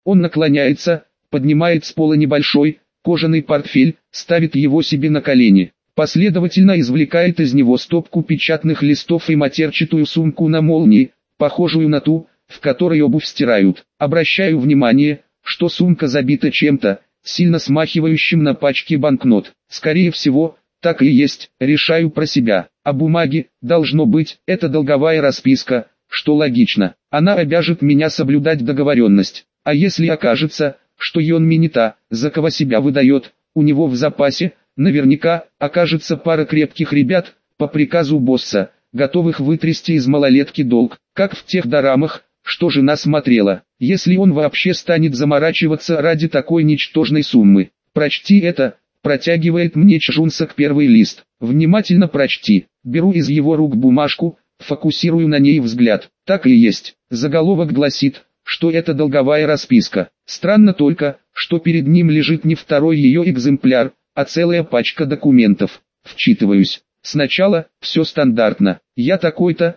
Он наклоняется, поднимает с пола небольшой, кожаный портфель, ставит его себе на колени. Последовательно извлекает из него стопку печатных листов и матерчатую сумку на молнии, похожую на ту, в которой обувь стирают. Обращаю внимание, что сумка забита чем-то, сильно смахивающим на пачки банкнот. Скорее всего, так и есть, решаю про себя. А бумаги, должно быть, это долговая расписка, что логично. Она обяжет меня соблюдать договоренность. А если окажется, что Йонми не та, за кого себя выдает, у него в запасе, наверняка, окажется пара крепких ребят, по приказу босса, готовых вытрясти из малолетки долг, как в тех дорамах, что жена смотрела. Если он вообще станет заморачиваться ради такой ничтожной суммы. Прочти это, протягивает мне Чжунсок первый лист. Внимательно прочти. Беру из его рук бумажку, фокусирую на ней взгляд. Так и есть. Заголовок гласит, что это долговая расписка. Странно только, что перед ним лежит не второй ее экземпляр, а целая пачка документов. Вчитываюсь. Сначала, все стандартно. Я такой-то,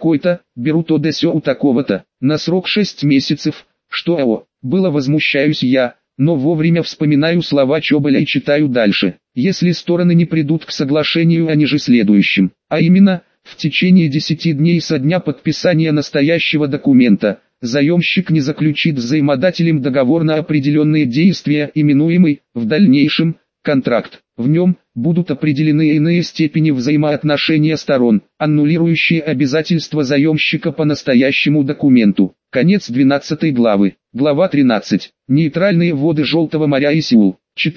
беру то да сё у такого-то, на срок 6 месяцев, что было возмущаюсь я, но вовремя вспоминаю слова Чоболя и читаю дальше. Если стороны не придут к соглашению о ниже следующем, а именно, в течение 10 дней со дня подписания настоящего документа, заемщик не заключит с заимодателем договор на определенные действия, именуемый, в дальнейшем, контракт. В нем будут определены иные степени взаимоотношения сторон, аннулирующие обязательства заемщика по настоящему документу. Конец 12 главы. Глава 13. Нейтральные воды Желтого моря и Сеул.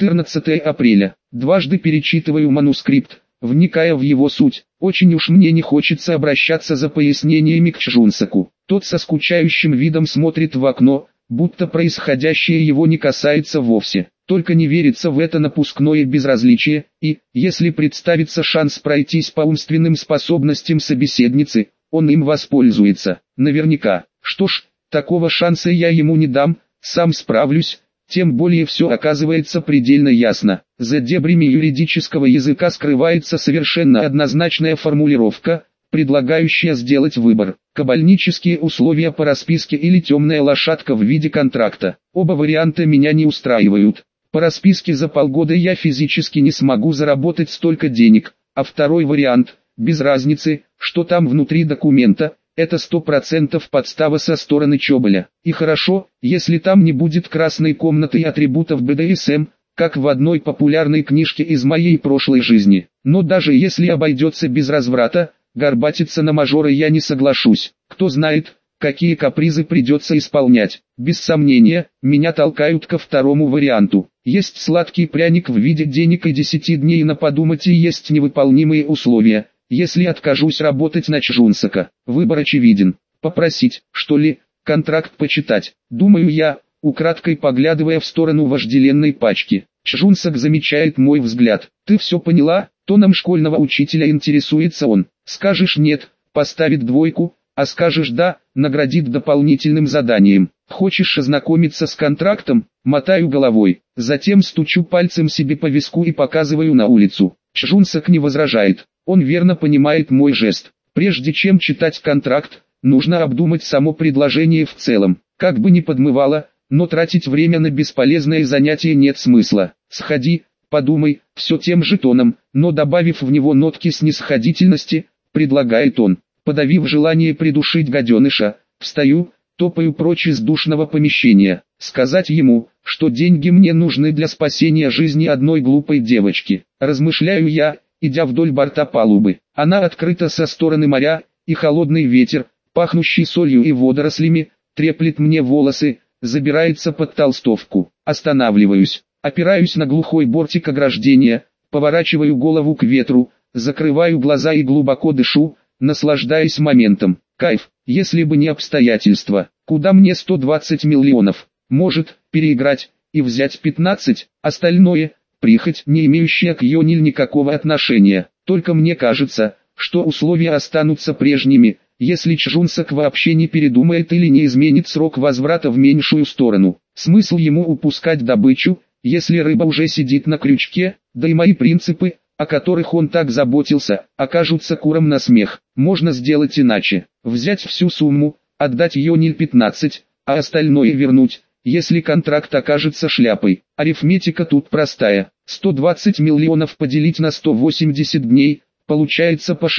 14 апреля. Дважды перечитываю манускрипт, вникая в его суть. Очень уж мне не хочется обращаться за пояснениями к Чжунсоку. Тот со скучающим видом смотрит в окно, будто происходящее его не касается вовсе. Только не верится в это напускное безразличие, и, если представится шанс пройтись по умственным способностям собеседницы, он им воспользуется. Наверняка. Что ж, такого шанса я ему не дам, сам справлюсь, тем более все оказывается предельно ясно. За дебрями юридического языка скрывается совершенно однозначная формулировка, предлагающая сделать выбор. Кабальнические условия по расписке или темная лошадка в виде контракта. Оба варианта меня не устраивают. По расписке за полгода я физически не смогу заработать столько денег, а второй вариант, без разницы, что там внутри документа, это 100% подстава со стороны Чоболя. И хорошо, если там не будет красной комнаты и атрибутов БДСМ, как в одной популярной книжке из моей прошлой жизни. Но даже если обойдется без разврата, горбатиться на мажора я не соглашусь. Кто знает, какие капризы придется исполнять. Без сомнения, меня толкают ко второму варианту. Есть сладкий пряник в виде денег и 10 дней на подумать, и есть невыполнимые условия. Если откажусь работать на Чжунсока, выбор очевиден. Попросить, что ли, контракт почитать. Думаю я, украдкой поглядывая в сторону вожделенной пачки. Чжунсок замечает мой взгляд. Ты все поняла? Тоном школьного учителя интересуется он. Скажешь нет, поставит 2, а скажешь да, наградит дополнительным заданием. Хочешь ознакомиться с контрактом? Мотаю головой. Затем стучу пальцем себе по виску и показываю на улицу. Чжунсок не возражает. Он верно понимает мой жест. Прежде чем читать контракт, нужно обдумать само предложение в целом. Как бы ни подмывало, но тратить время на бесполезное занятие нет смысла. Сходи, подумай, все тем же тоном, но добавив в него нотки снисходительности, предлагает он. Подавив желание придушить гаденыша, встаю, топаю прочь из душного помещения. Сказать ему, что деньги мне нужны для спасения жизни одной глупой девочки. Размышляю я, идя вдоль борта палубы. Она открыта со стороны моря, и холодный ветер, пахнущий солью и водорослями, треплет мне волосы, забирается под толстовку. Останавливаюсь, опираюсь на глухой бортик ограждения, поворачиваю голову к ветру, закрываю глаза и глубоко дышу, наслаждаясь моментом. Кайф, если бы не обстоятельства. Куда мне 120 миллионов? Может, переиграть и взять 15, остальное – прихоть, не имеющая к Йониль никакого отношения. Только мне кажется, что условия останутся прежними, если Чжунсок вообще не передумает или не изменит срок возврата в меньшую сторону. Смысл ему упускать добычу, если рыба уже сидит на крючке, да и мои принципы, о которых он так заботился, окажутся куром на смех. Можно сделать иначе. Взять всю сумму, отдать Йониль 15, а остальное вернуть, если контракт окажется шляпой. Арифметика тут простая. 120 миллионов поделить на 180 дней, получается по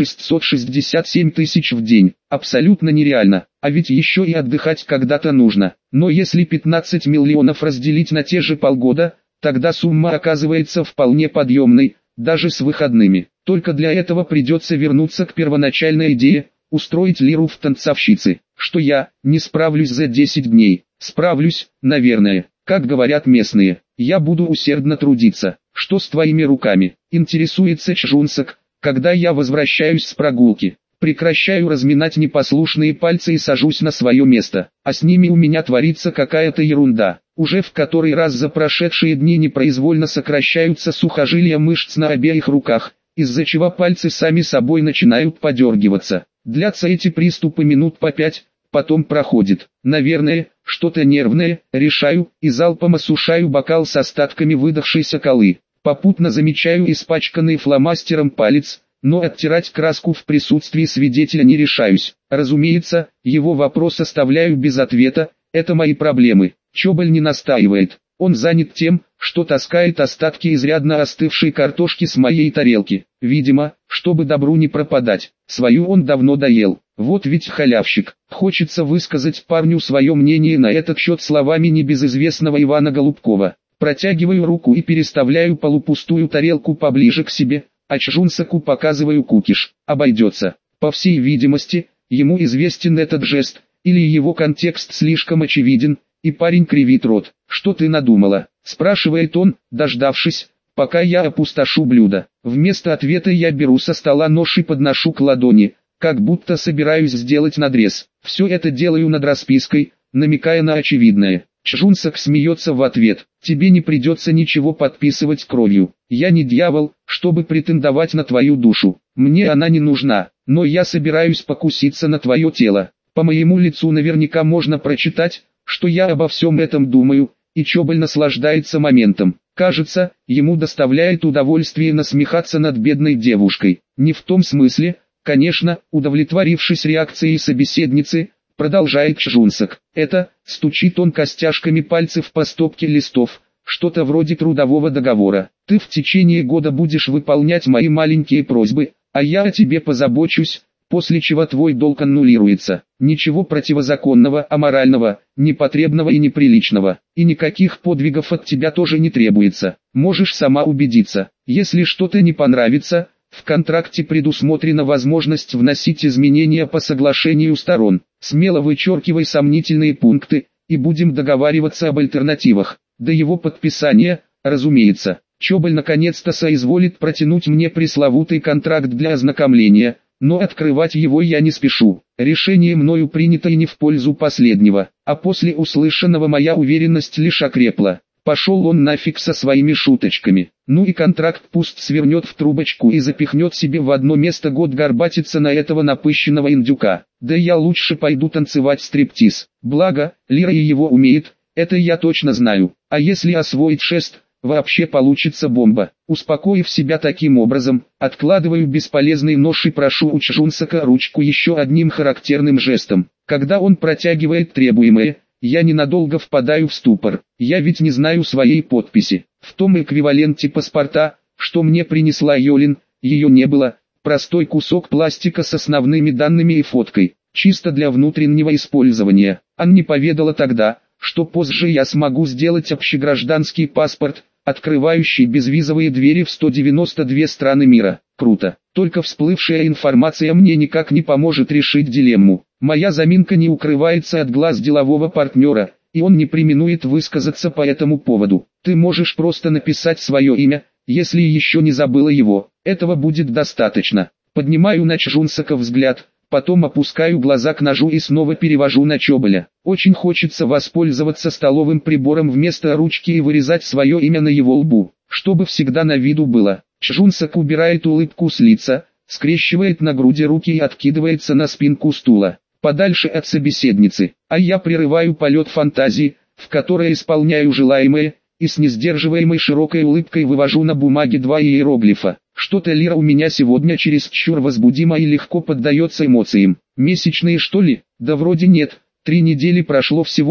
667 тысяч в день. Абсолютно нереально, а ведь еще и отдыхать когда-то нужно. Но если 15 миллионов разделить на те же полгода, тогда сумма оказывается вполне подъемной, даже с выходными. Только для этого придется вернуться к первоначальной идее, устроить Лиру в танцовщицы. Что я не справлюсь за 10 дней. Справлюсь, наверное. Как говорят местные, я буду усердно трудиться. Что с твоими руками? Интересуется Чжунсок, когда я возвращаюсь с прогулки. Прекращаю разминать непослушные пальцы и сажусь на свое место. А с ними у меня творится какая-то ерунда. Уже в который раз за прошедшие дни непроизвольно сокращаются сухожилия мышц на обеих руках, из-за чего пальцы сами собой начинают подергиваться. Длятся эти приступы минут по 5, потом проходит. Наверное, что-то нервное, решаю, и залпом осушаю бокал с остатками выдохшейся колы. Попутно замечаю испачканный фломастером палец, но оттирать краску в присутствии свидетеля не решаюсь. Разумеется, его вопрос оставляю без ответа, это мои проблемы. Чоболь не настаивает. Он занят тем, что таскает остатки изрядно остывшей картошки с моей тарелки. Видимо, чтобы добру не пропадать. Свою он давно доел. Вот ведь халявщик. Хочется высказать парню свое мнение на этот счет словами небезызвестного Ивана Голубкова. Протягиваю руку и переставляю полупустую тарелку поближе к себе, а Чжунсоку показываю кукиш. Обойдется. По всей видимости, ему известен этот жест, или его контекст слишком очевиден, и парень кривит рот. «Что ты надумала?» – спрашивает он, дождавшись, пока я опустошу блюдо. Вместо ответа я беру со стола нож и подношу к ладони, как будто собираюсь сделать надрез. Все это делаю над распиской, намекая на очевидное. Чжунсок смеется в ответ. «Тебе не придется ничего подписывать кровью. Я не дьявол, чтобы претендовать на твою душу. Мне она не нужна, но я собираюсь покуситься на твое тело. По моему лицу наверняка можно прочитать, что я обо всем этом думаю, и Чоболь наслаждается моментом. Кажется, ему доставляет удовольствие насмехаться над бедной девушкой. Не в том смысле, конечно, удовлетворившись реакцией собеседницы, продолжает Чжунсок. Это, стучит он костяшками пальцев по стопке листов, что-то вроде трудового договора. Ты в течение года будешь выполнять мои маленькие просьбы, а я о тебе позабочусь, после чего твой долг аннулируется. Ничего противозаконного, аморального, непотребного и неприличного. И никаких подвигов от тебя тоже не требуется. Можешь сама убедиться. Если что-то не понравится, в контракте предусмотрена возможность вносить изменения по соглашению сторон. Смело вычеркивай сомнительные пункты, и будем договариваться об альтернативах. До его подписания, разумеется. Чоболь наконец-то соизволит протянуть мне пресловутый контракт для ознакомления, но открывать его я не спешу. Решение мною принято и не в пользу последнего, а после услышанного моя уверенность лишь окрепла. Пошел он нафиг со своими шуточками. Ну и контракт пусть свернет в трубочку и запихнет себе в одно место, год горбатиться на этого напыщенного индюка. Да я лучше пойду танцевать стриптиз. Благо, Лира и его умеет, это я точно знаю. А если освоить шест, вообще получится бомба. Успокоив себя таким образом, откладываю бесполезный нож и прошу у Чжунсока ручку еще одним характерным жестом. Когда он протягивает требуемое, я ненадолго впадаю в ступор. Я ведь не знаю своей подписи. В том эквиваленте паспорта, что мне принесла Йолин, ее не было. Простой кусок пластика с основными данными и фоткой. Чисто для внутреннего использования. Ан не поведала тогда, что позже я смогу сделать общегражданский паспорт, открывающий безвизовые двери в 192 страны мира. Круто. Только всплывшая информация мне никак не поможет решить дилемму. Моя заминка не укрывается от глаз делового партнера, и он не преминует высказаться по этому поводу. Ты можешь просто написать свое имя, если еще не забыла его. Этого будет достаточно. Поднимаю на Чжунсока взгляд, потом опускаю глаза к ножу и снова перевожу на Чоболя. Очень хочется воспользоваться столовым прибором вместо ручки и вырезать свое имя на его лбу, чтобы всегда на виду было. Чжунсок убирает улыбку с лица, скрещивает на груди руки и откидывается на спинку стула, подальше от собеседницы. А я прерываю полет фантазии, в которой исполняю желаемое, и с несдерживаемой широкой улыбкой вывожу на бумаге два иероглифа. Что-то Лира у меня сегодня чересчур возбудима и легко поддается эмоциям. Месячные что ли? Да вроде нет, 3 недели прошло всего,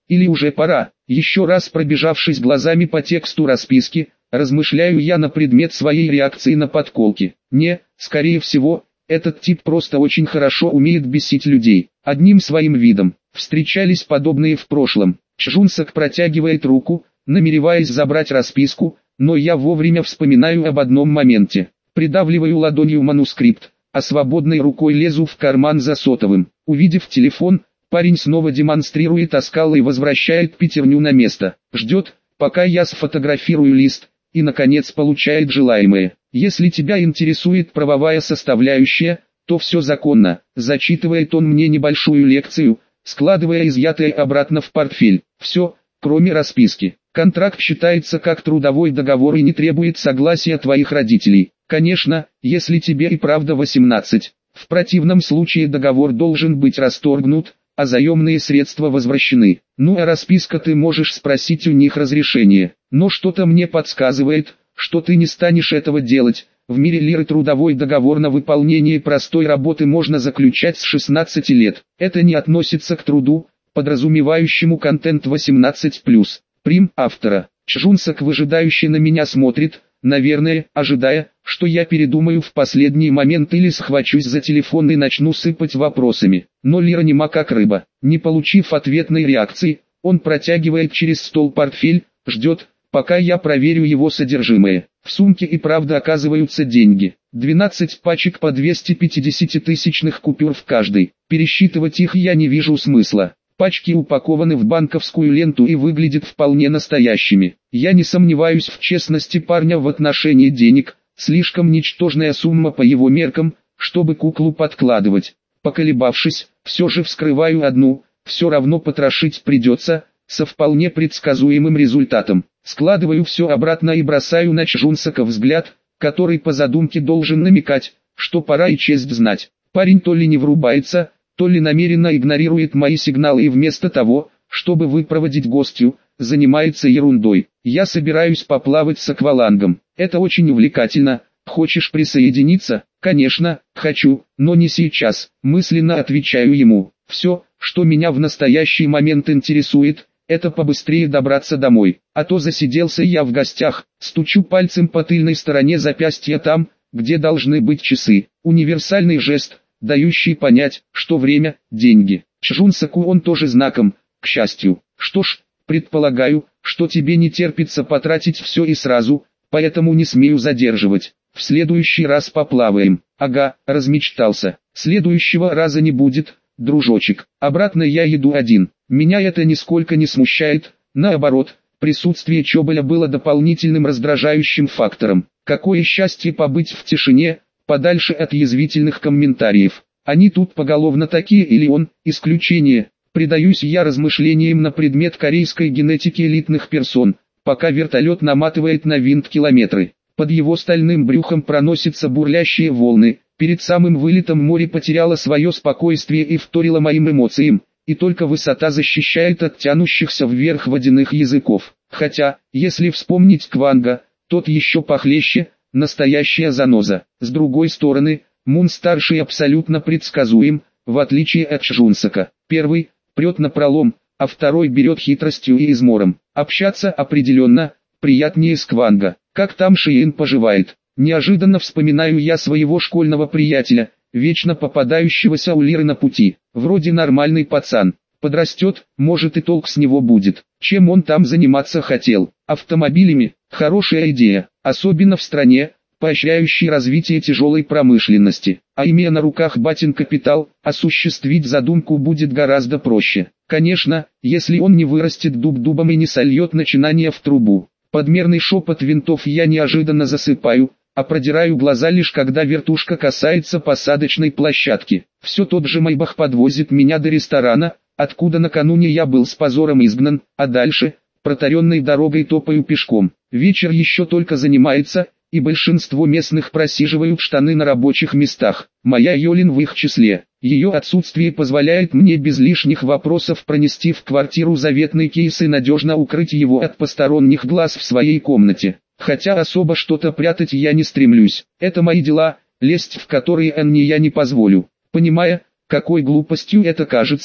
Или уже пора? Еще раз пробежавшись глазами по тексту расписки, размышляю я на предмет своей реакции на подколки. Не, скорее всего, этот тип просто очень хорошо умеет бесить людей. Одним своим видом. Встречались подобные в прошлом. Чжунсок протягивает руку, намереваясь забрать расписку, но я вовремя вспоминаю об одном моменте. Придавливаю ладонью манускрипт, а свободной рукой лезу в карман за сотовым. Увидев телефон, парень снова демонстрирует оскал и возвращает пятерню на место. Ждет, пока я сфотографирую лист, и наконец получает желаемое. Если тебя интересует правовая составляющая, то все законно. Зачитывает он мне небольшую лекцию, складывая изъятое обратно в портфель. Все, кроме расписки. Контракт считается как трудовой договор и не требует согласия твоих родителей. Конечно, если тебе и правда 18. В противном случае договор должен быть расторгнут, а заемные средства возвращены. Ну а расписка ты можешь спросить у них разрешение. Но что-то мне подсказывает, что ты не станешь этого делать. В мире лиры трудовой договор на выполнение простой работы можно заключать с 16 лет. Это не относится к труду, подразумевающему контент 18+. Прим автора. Чжунсок выжидающе на меня смотрит, наверное, ожидая, что я передумаю в последний момент или схвачусь за телефон и начну сыпать вопросами. Но Лира нема как рыба. Не получив ответной реакции, он протягивает через стол портфель, ждет, пока я проверю его содержимое. В сумке и правда оказываются деньги. 12 пачек по 250-тысячных купюр в каждой. Пересчитывать их я не вижу смысла. Пачки упакованы в банковскую ленту и выглядят вполне настоящими. Я не сомневаюсь в честности парня в отношении денег, слишком ничтожная сумма по его меркам, чтобы куклу подкладывать. Поколебавшись, все же вскрываю одну, все равно потрошить придется, со вполне предсказуемым результатом. Складываю все обратно и бросаю на Чжунсока взгляд, который по задумке должен намекать, что пора и честь знать. Парень то ли не врубается, то ли намеренно игнорирует мои сигналы и вместо того, чтобы выпроводить гостью, занимается ерундой. Я собираюсь поплавать с аквалангом. Это очень увлекательно. Хочешь присоединиться? Конечно, хочу, но не сейчас. Мысленно отвечаю ему. Все, что меня в настоящий момент интересует, это побыстрее добраться домой. А то засиделся я в гостях. Стучу пальцем по тыльной стороне запястья там, где должны быть часы. Универсальный жест, дающий понять, что время – деньги. Чжунсоку он тоже знаком, к счастью. Что ж, предполагаю, что тебе не терпится потратить все и сразу, поэтому не смею задерживать. В следующий раз поплаваем. Ага, размечтался. Следующего раза не будет, дружочек. Обратно я еду один. Меня это нисколько не смущает, наоборот, присутствие Чоболя было дополнительным раздражающим фактором. Какое счастье побыть в тишине, подальше от язвительных комментариев. Они тут поголовно такие или он, исключение. Предаюсь я размышлениям на предмет корейской генетики элитных персон, пока вертолет наматывает на винт километры. Под его стальным брюхом проносятся бурлящие волны. Перед самым вылетом море потеряло свое спокойствие и вторило моим эмоциям, и только высота защищает от тянущихся вверх водяных языков. Хотя, если вспомнить Кванга, тот еще похлеще, настоящая заноза. С другой стороны, Мун-старший абсолютно предсказуем, в отличие от Чжунсока. Первый прет напролом, а второй берет хитростью и измором. Общаться определенно приятнее с Кванга. Как там Шиин поживает? Неожиданно вспоминаю я своего школьного приятеля, вечно попадающегося у Лиры на пути. Вроде нормальный пацан. Подрастет, может и толк с него будет. Чем он там заниматься хотел? Автомобилями? Хорошая идея, особенно в стране, поощряющей развитие тяжелой промышленности. А имея на руках батин капитал, осуществить задумку будет гораздо проще. Конечно, если он не вырастет дуб дубом и не сольет начинание в трубу. Подмерный шепот винтов я неожиданно засыпаю, а продираю глаза лишь когда вертушка касается посадочной площадки. Все тот же Майбах подвозит меня до ресторана, откуда накануне я был с позором изгнан, а дальше, протаренной дорогой топаю пешком. Вечер еще только занимается, и большинство местных просиживают штаны на рабочих местах. Моя Йолин в их числе. Ее отсутствие позволяет мне без лишних вопросов пронести в квартиру заветный кейс и надежно укрыть его от посторонних глаз в своей комнате. Хотя особо что-то прятать я не стремлюсь. Это мои дела, лезть в которые я не позволю. Понимая, какой глупостью это кажется,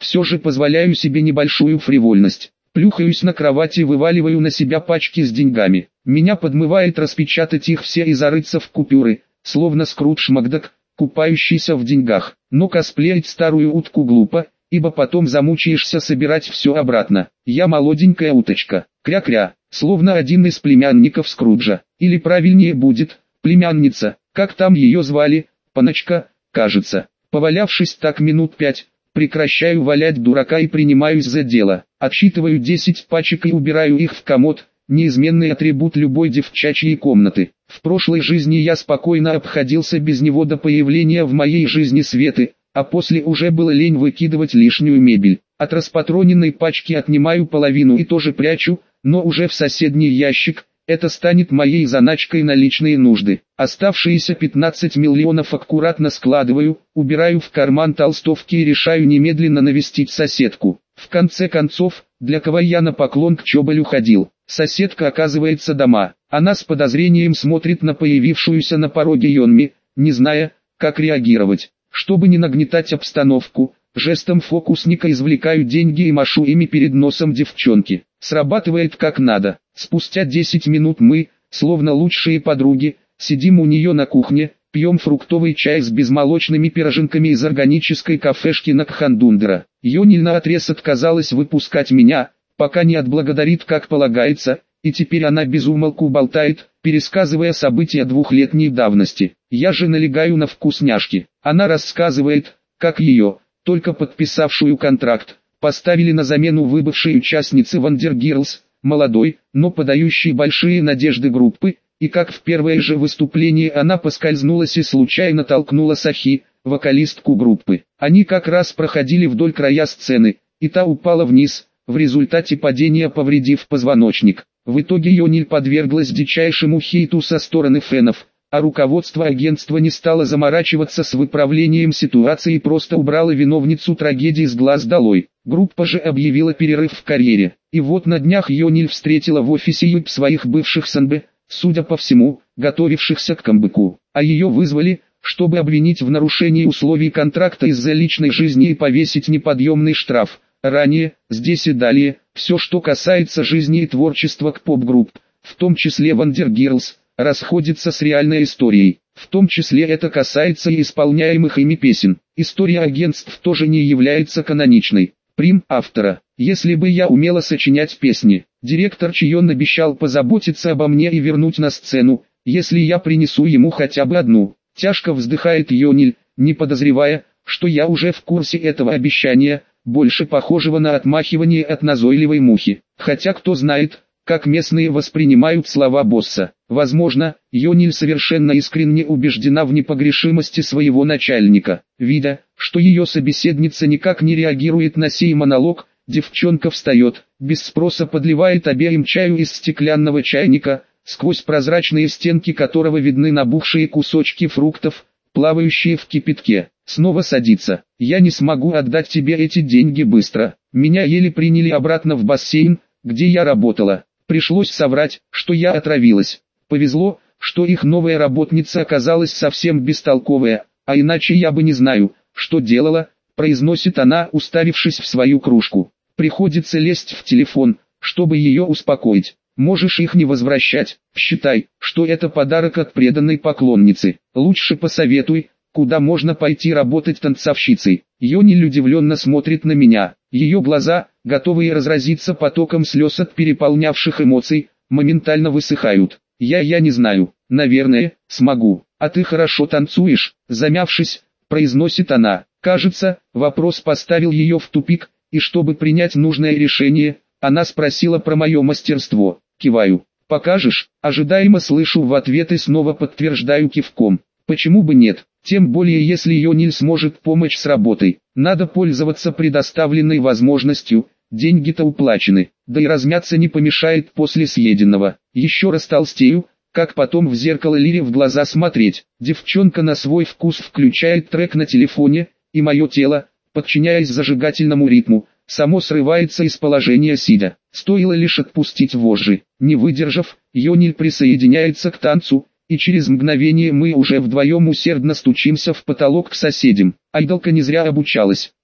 все же позволяю себе небольшую фривольность. Плюхаюсь на кровати и вываливаю на себя пачки с деньгами. Меня подмывает распечатать их все и зарыться в купюры, словно Скрудж Макдак, купающийся в деньгах. Но косплеить старую утку глупо, ибо потом замучаешься собирать все обратно. Я молоденькая уточка, кря-кря, словно один из племянников Скруджа. Или правильнее будет, племянница, как там ее звали, Паночка, кажется. Повалявшись так минут 5, прекращаю валять дурака и принимаюсь за дело. Отсчитываю 10 пачек и убираю их в комод, неизменный атрибут любой девчачьей комнаты. В прошлой жизни я спокойно обходился без него до появления в моей жизни Светы, а после уже было лень выкидывать лишнюю мебель. От распатроненной пачки отнимаю половину и тоже прячу, но уже в соседний ящик. Это станет моей заначкой на личные нужды. Оставшиеся 15 миллионов аккуратно складываю, убираю в карман толстовки и решаю немедленно навестить соседку. В конце концов, для кого я на поклон к Чоболю ходил? Соседка оказывается дома. Она с подозрением смотрит на появившуюся на пороге Йонми, не зная, как реагировать. Чтобы не нагнетать обстановку, жестом фокусника извлекаю деньги и машу ими перед носом девчонки. Срабатывает как надо. Спустя 10 минут мы, словно лучшие подруги, сидим у нее на кухне, пьем фруктовый чай с безмолочными пироженками из органической кафешки Накхандундера. Йониль наотрез отказалась выпускать меня, пока не отблагодарит как полагается, и теперь она безумолку болтает, пересказывая события двухлетней давности. Я же налегаю на вкусняшки. Она рассказывает, как ее, только подписавшую контракт, поставили на замену выбывшей участницы Вандергирлс, молодой, но подающей большие надежды группы, и как в первое же выступление она поскользнулась и случайно толкнула Сахи, вокалистку группы. Они как раз проходили вдоль края сцены, и та упала вниз, в результате падения повредив позвоночник. В итоге Йониль подверглась дичайшему хейту со стороны фенов, а руководство агентства не стало заморачиваться с выправлением ситуации и просто убрало виновницу трагедии с глаз долой. Группа же объявила перерыв в карьере. И вот на днях Йониль встретила в офисе ЮП своих бывших санбэ, судя по всему, готовившихся к камбэку. А ее вызвали, чтобы обвинить в нарушении условий контракта из-за личной жизни и повесить неподъемный штраф. Ранее, здесь и далее, все что касается жизни и творчества к поп-групп, в том числе Вандергирлс, расходится с реальной историей. В том числе это касается и исполняемых ими песен. История агентств тоже не является каноничной. Прим автора. Если бы я умела сочинять песни, директор Чион обещал позаботиться обо мне и вернуть на сцену, если я принесу ему хотя бы одну. Тяжко вздыхает Йониль, не подозревая, что я уже в курсе этого обещания, больше похожего на отмахивание от назойливой мухи. Хотя кто знает, как местные воспринимают слова босса. Возможно, Йониль совершенно искренне убеждена в непогрешимости своего начальника. Видя, что ее собеседница никак не реагирует на сей монолог, девчонка встает, без спроса подливает обеим чаю из стеклянного чайника, сквозь прозрачные стенки которого видны набухшие кусочки фруктов, плавающие в кипятке. Снова садится. «Я не смогу отдать тебе эти деньги быстро. Меня еле приняли обратно в бассейн, где я работала. Пришлось соврать, что я отравилась. Повезло, что их новая работница оказалась совсем бестолковая, а иначе я бы не знаю, что делала», произносит она, уставившись в свою кружку. Приходится лезть в телефон, чтобы ее успокоить. «Можешь их не возвращать, считай, что это подарок от преданной поклонницы. Лучше посоветуй, куда можно пойти работать танцовщицей». Йониль удивленно смотрит на меня. Ее глаза, готовые разразиться потоком слез от переполнявших эмоций, моментально высыхают. Я не знаю, наверное, смогу. «А ты хорошо танцуешь», замявшись, произносит она. Кажется, вопрос поставил ее в тупик, и чтобы принять нужное решение, она спросила про мое мастерство. Киваю. «Покажешь?» Ожидаемо слышу в ответ и снова подтверждаю кивком. Почему бы нет? Тем более если Йониль сможет помочь с работой. Надо пользоваться предоставленной возможностью, деньги-то уплачены. Да и размяться не помешает после съеденного. Еще раз толстею, как потом в зеркало Лире в глаза смотреть. Девчонка на свой вкус включает трек на телефоне, и мое тело, подчиняясь зажигательному ритму, само срывается из положения сидя. Стоило лишь отпустить вожжи. Не выдержав, Йониль присоединяется к танцу, и через мгновение мы уже вдвоем усердно стучимся в потолок к соседям. Айдолка не зря обучалась.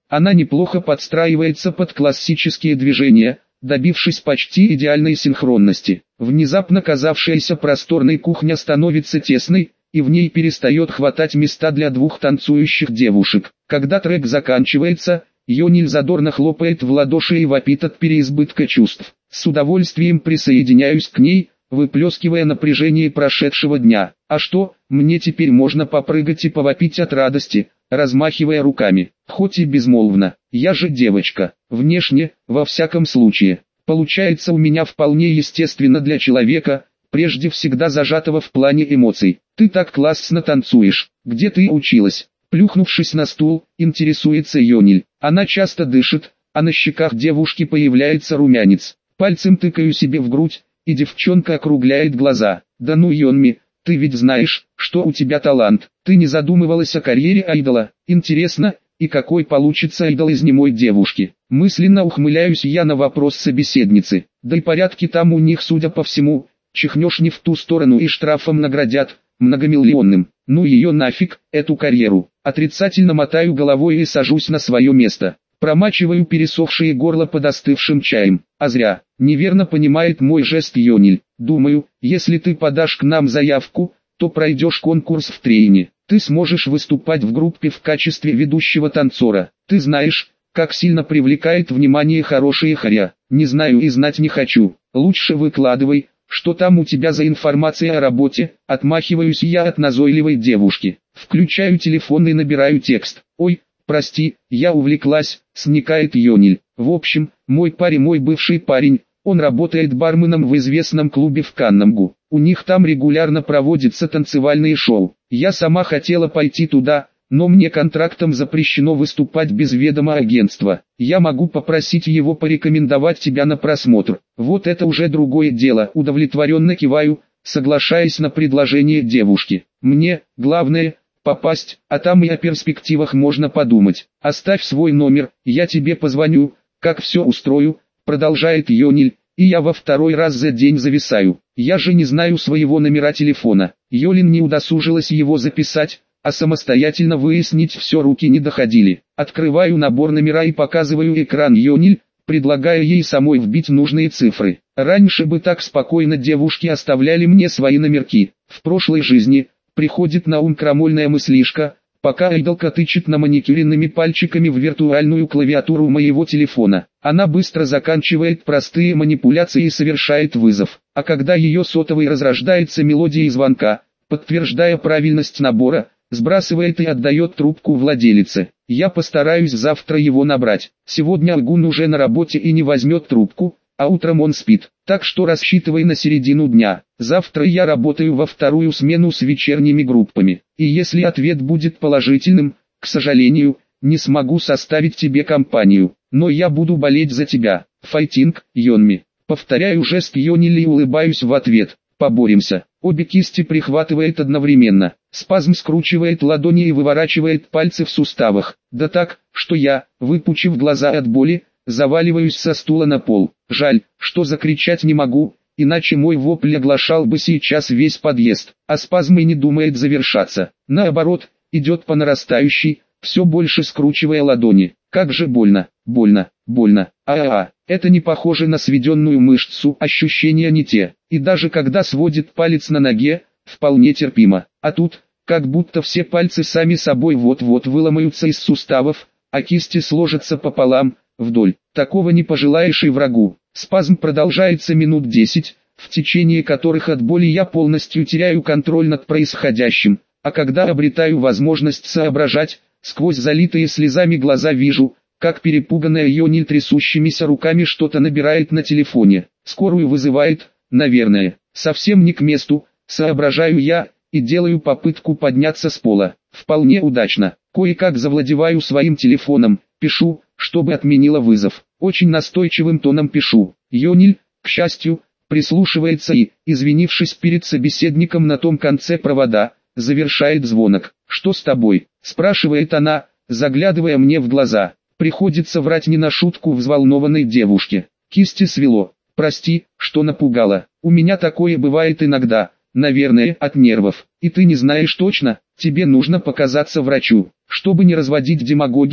Она неплохо подстраивается под классические движения, добившись почти идеальной синхронности. Внезапно казавшаяся просторной кухня становится тесной, и в ней перестает хватать места для двух танцующих девушек. Когда трек заканчивается, Йониль задорно хлопает в ладоши и вопит от переизбытка чувств. С удовольствием присоединяюсь к ней, выплескивая напряжение прошедшего дня. А что, мне теперь можно попрыгать и повопить от радости, размахивая руками, хоть и безмолвно. Я же девочка, внешне, во всяком случае. Получается у меня вполне естественно для человека, прежде всегда зажатого в плане эмоций. Ты так классно танцуешь, где ты училась? Плюхнувшись на стул, интересуется Йониль. Она часто дышит, а на щеках девушки появляется румянец. Пальцем тыкаю себе в грудь, и девчонка округляет глаза. Да ну, Йонми, ты ведь знаешь, что у тебя талант. Ты не задумывалась о карьере айдола? Интересно, и какой получится айдол из немой девушки? Мысленно ухмыляюсь я на вопрос собеседницы. Да и порядки там у них, судя по всему, чихнешь не в ту сторону и штрафом наградят, многомиллионным. Ну ее нафиг, эту карьеру. Отрицательно мотаю головой и сажусь на свое место. Промачиваю пересохшее горло под остывшим чаем. А зря. Неверно понимает мой жест Йониль. Думаю, если ты подашь к нам заявку, то пройдешь конкурс в Трейне. Ты сможешь выступать в группе в качестве ведущего танцора. Ты знаешь, как сильно привлекает внимание хорошие хоря. Не знаю и знать не хочу. Лучше выкладывай, что там у тебя за информация о работе. Отмахиваюсь я от назойливой девушки. Включаю телефон и набираю текст. Ой, прости, я увлеклась, сникает Йониль. В общем, мой бывший парень, он работает барменом в известном клубе в Каннамгу. У них там регулярно проводятся танцевальные шоу. Я сама хотела пойти туда, но мне контрактом запрещено выступать без ведома агентства. Я могу попросить его порекомендовать тебя на просмотр. Вот это уже другое дело. Удовлетворенно киваю, соглашаясь на предложение девушки. Мне, главное, попасть, а там и о перспективах можно подумать. Оставь свой номер, я тебе позвоню, как все устрою, продолжает Йониль, и я во второй раз за день зависаю. Я же не знаю своего номера телефона. Йолин не удосужилась его записать, а самостоятельно выяснить все руки не доходили. Открываю набор номера и показываю экран Йониль, предлагая ей самой вбить нужные цифры. Раньше бы так спокойно девушки оставляли мне свои номерки. В прошлой жизни приходит на ум крамольная мыслишка, пока айдолка тычет на маникюренными пальчиками в виртуальную клавиатуру моего телефона. Она быстро заканчивает простые манипуляции и совершает вызов. А когда ее сотовый разрождается мелодией звонка, подтверждая правильность набора, сбрасывает и отдает трубку владелице. Я постараюсь завтра его набрать. Сегодня Агун уже на работе и не возьмет трубку, а утром он спит. Так что рассчитывай на середину дня. Завтра я работаю во вторую смену с вечерними группами. И если ответ будет положительным, к сожалению, не смогу составить тебе компанию. Но я буду болеть за тебя. Файтинг, Йонми. Повторяю жест Йонили и улыбаюсь в ответ. Поборемся. Обе кисти прихватывает одновременно. Спазм скручивает ладони и выворачивает пальцы в суставах. Да так, что я, выпучив глаза от боли, заваливаюсь со стула на пол. Жаль, что закричать не могу, иначе мой вопль оглашал бы сейчас весь подъезд. А спазм и не думает завершаться. Наоборот, идет по нарастающей, все больше скручивая ладони. Как же больно, больно, больно. Это не похоже на сведенную мышцу, ощущения не те. И даже когда сводит палец на ноге, вполне терпимо. А тут, как будто все пальцы сами собой вот-вот выломаются из суставов, а кисти сложатся пополам, вдоль. Такого не пожелаешь и врагу. Спазм продолжается минут 10, в течение которых от боли я полностью теряю контроль над происходящим. А когда обретаю возможность соображать, сквозь залитые слезами глаза вижу, как перепуганная Йониль трясущимися руками что-то набирает на телефоне. Скорую вызывает, наверное. Совсем не к месту, соображаю я, и делаю попытку подняться с пола. Вполне удачно. Кое-как завладеваю своим телефоном, пишу, чтобы отменила вызов. Очень настойчивым тоном пишу. Йониль, к счастью, прислушивается и, извинившись перед собеседником на том конце провода, завершает звонок. «Что с тобой?» – спрашивает она, заглядывая мне в глаза. Приходится врать не на шутку взволнованной девушке. Кисти свело. «Прости, что напугала. У меня такое бывает иногда, наверное, от нервов. И ты не знаешь точно, тебе нужно показаться врачу. Чтобы не разводить демагогию,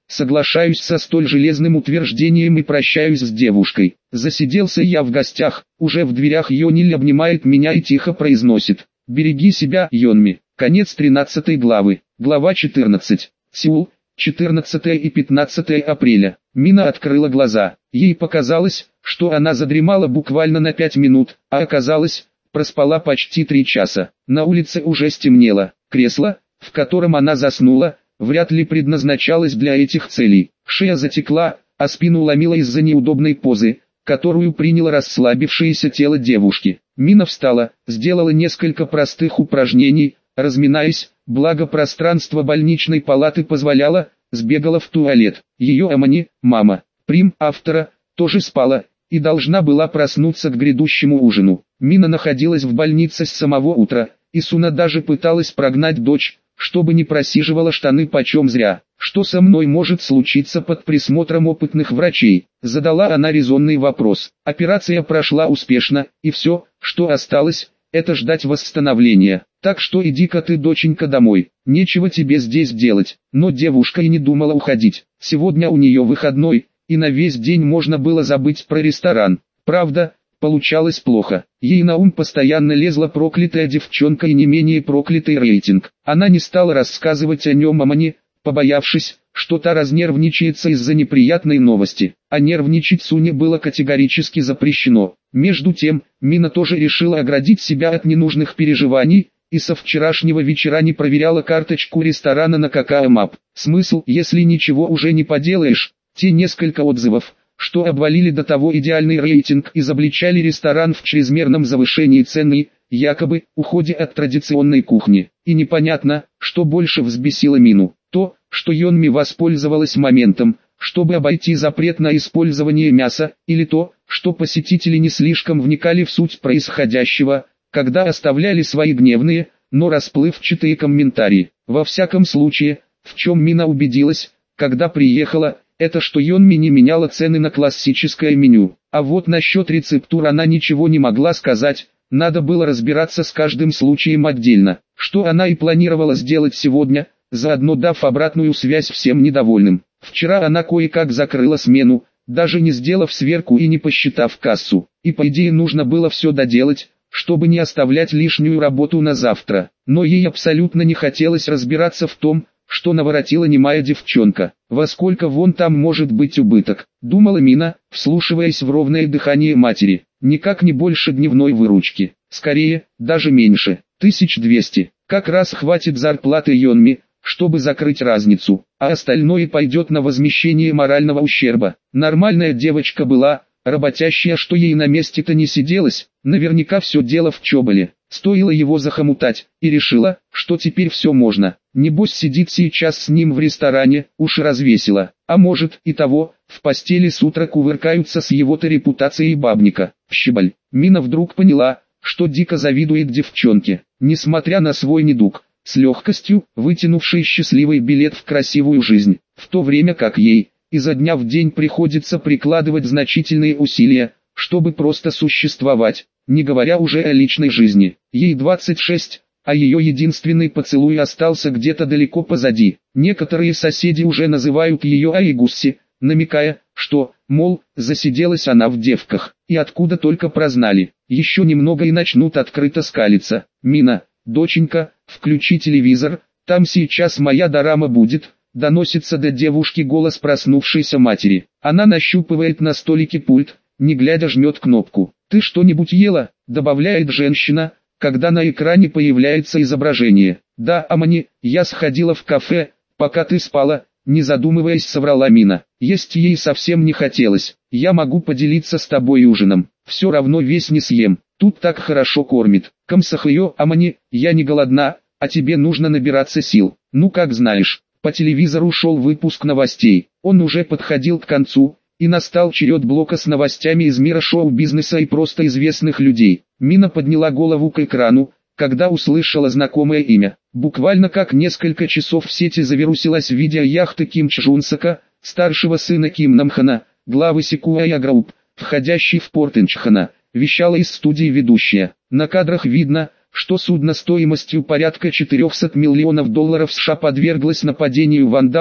соглашаюсь со столь железным утверждением и прощаюсь с девушкой. Засиделся я в гостях, уже в дверях Йониль обнимает меня и тихо произносит: «Береги себя, Йонми». Конец 13 главы. Глава 14. Сеул, 14 и 15 апреля. Мина открыла глаза. Ей показалось, что она задремала буквально на 5 минут, а оказалось, проспала почти 3 часа. На улице уже стемнело. Кресло, в котором она заснула, вряд ли предназначалось для этих целей. Шея затекла, а спину ломила из-за неудобной позы, которую приняло расслабившееся тело девушки. Мина встала, сделала несколько простых упражнений, разминаясь, благо пространство больничной палаты позволяло, сбегала в туалет. Ее Амани, мама, Прим, автора, тоже спала, и должна была проснуться к грядущему ужину. Мина находилась в больнице с самого утра, и Суна даже пыталась прогнать дочь, чтобы не просиживала штаны почем зря. «Что со мной может случиться под присмотром опытных врачей?» Задала она резонный вопрос. Операция прошла успешно, и все, что осталось, это ждать восстановления. Так что иди-ка ты, доченька, домой, нечего тебе здесь делать. Но девушка и не думала уходить. Сегодня у нее выходной, и на весь день можно было забыть про ресторан. Правда, получалось плохо. Ей на ум постоянно лезла проклятая девчонка и не менее проклятый рейтинг. Она не стала рассказывать о нем Амане, побоявшись, что та разнервничается из-за неприятной новости. А нервничать Суне было категорически запрещено. Между тем, Мина тоже решила оградить себя от ненужных переживаний, и со вчерашнего вечера не проверяла карточку ресторана на Какао-Мап. Смысл, если ничего уже не поделаешь, те несколько отзывов, что обвалили до того идеальный рейтинг, изобличали ресторан в чрезмерном завышении цены, якобы уходе от традиционной кухни. И непонятно, что больше взбесило Мину. То, что Йонми воспользовалась моментом, чтобы обойти запрет на использование мяса, или то, что посетители не слишком вникали в суть происходящего, когда оставляли свои гневные, но расплывчатые комментарии. Во всяком случае, в чем Мина убедилась, когда приехала, это что Йонми не меняла цены на классическое меню. А вот насчет рецептур она ничего не могла сказать, надо было разбираться с каждым случаем отдельно, что она и планировала сделать сегодня, заодно дав обратную связь всем недовольным. Вчера она кое-как закрыла смену, даже не сделав сверку и не посчитав кассу. И по идее нужно было все доделать, чтобы не оставлять лишнюю работу на завтра. Но ей абсолютно не хотелось разбираться в том, что наворотила немая девчонка. Во сколько вон там может быть убыток, думала Мина, вслушиваясь в ровное дыхание матери. Никак не больше дневной выручки. Скорее, даже меньше. 1200. Как раз хватит зарплаты Йонми, чтобы закрыть разницу, а остальное пойдет на возмещение морального ущерба. Нормальная девочка была, работящая, что ей на месте-то не сиделось, наверняка все дело в Чоболе. Стоило его захомутать, и решила, что теперь все можно. Небось сидит сейчас с ним в ресторане, уж развесила. А может и того, в постели с утра кувыркаются с его-то репутацией бабника. Щебаль. Мина вдруг поняла, что дико завидует девчонке. Несмотря на свой недуг, с легкостью, вытянувший счастливый билет в красивую жизнь. В то время как ей, изо дня в день приходится прикладывать значительные усилия, чтобы просто существовать, не говоря уже о личной жизни. Ей 26, а ее единственный поцелуй остался где-то далеко позади. Некоторые соседи уже называют ее Айгусси, намекая, что, мол, засиделась она в девках, и откуда только прознали. Еще немного и начнут открыто скалиться. «Мина, доченька, включи телевизор, там сейчас моя дорама будет», доносится до девушки голос проснувшейся матери. Она нащупывает на столике пульт, не глядя жмет кнопку. «Ты что-нибудь ела?» – добавляет женщина, когда на экране появляется изображение. «Да, Амани, я сходила в кафе, пока ты спала», – не задумываясь соврала Мина. Есть ей совсем не хотелось. «Я могу поделиться с тобой ужином, все равно весь не съем, тут так хорошо кормит». «Камсахайо, Амани, я не голодна, а тебе нужно набираться сил». «Ну как знаешь». По телевизору шел выпуск новостей. Он уже подходил к концу, и настал черед блока с новостями из мира шоу-бизнеса и просто известных людей. Мина подняла голову к экрану, когда услышала знакомое имя. Буквально как несколько часов в сети завирусилось видео яхты Ким Чжун Сака, старшего сына Ким Намхана, главы Sequoia Group, входящий в порт Инчхана, вещала из студии ведущая. На кадрах видно, что судно стоимостью порядка $400 миллионов США подверглось нападению вандалов,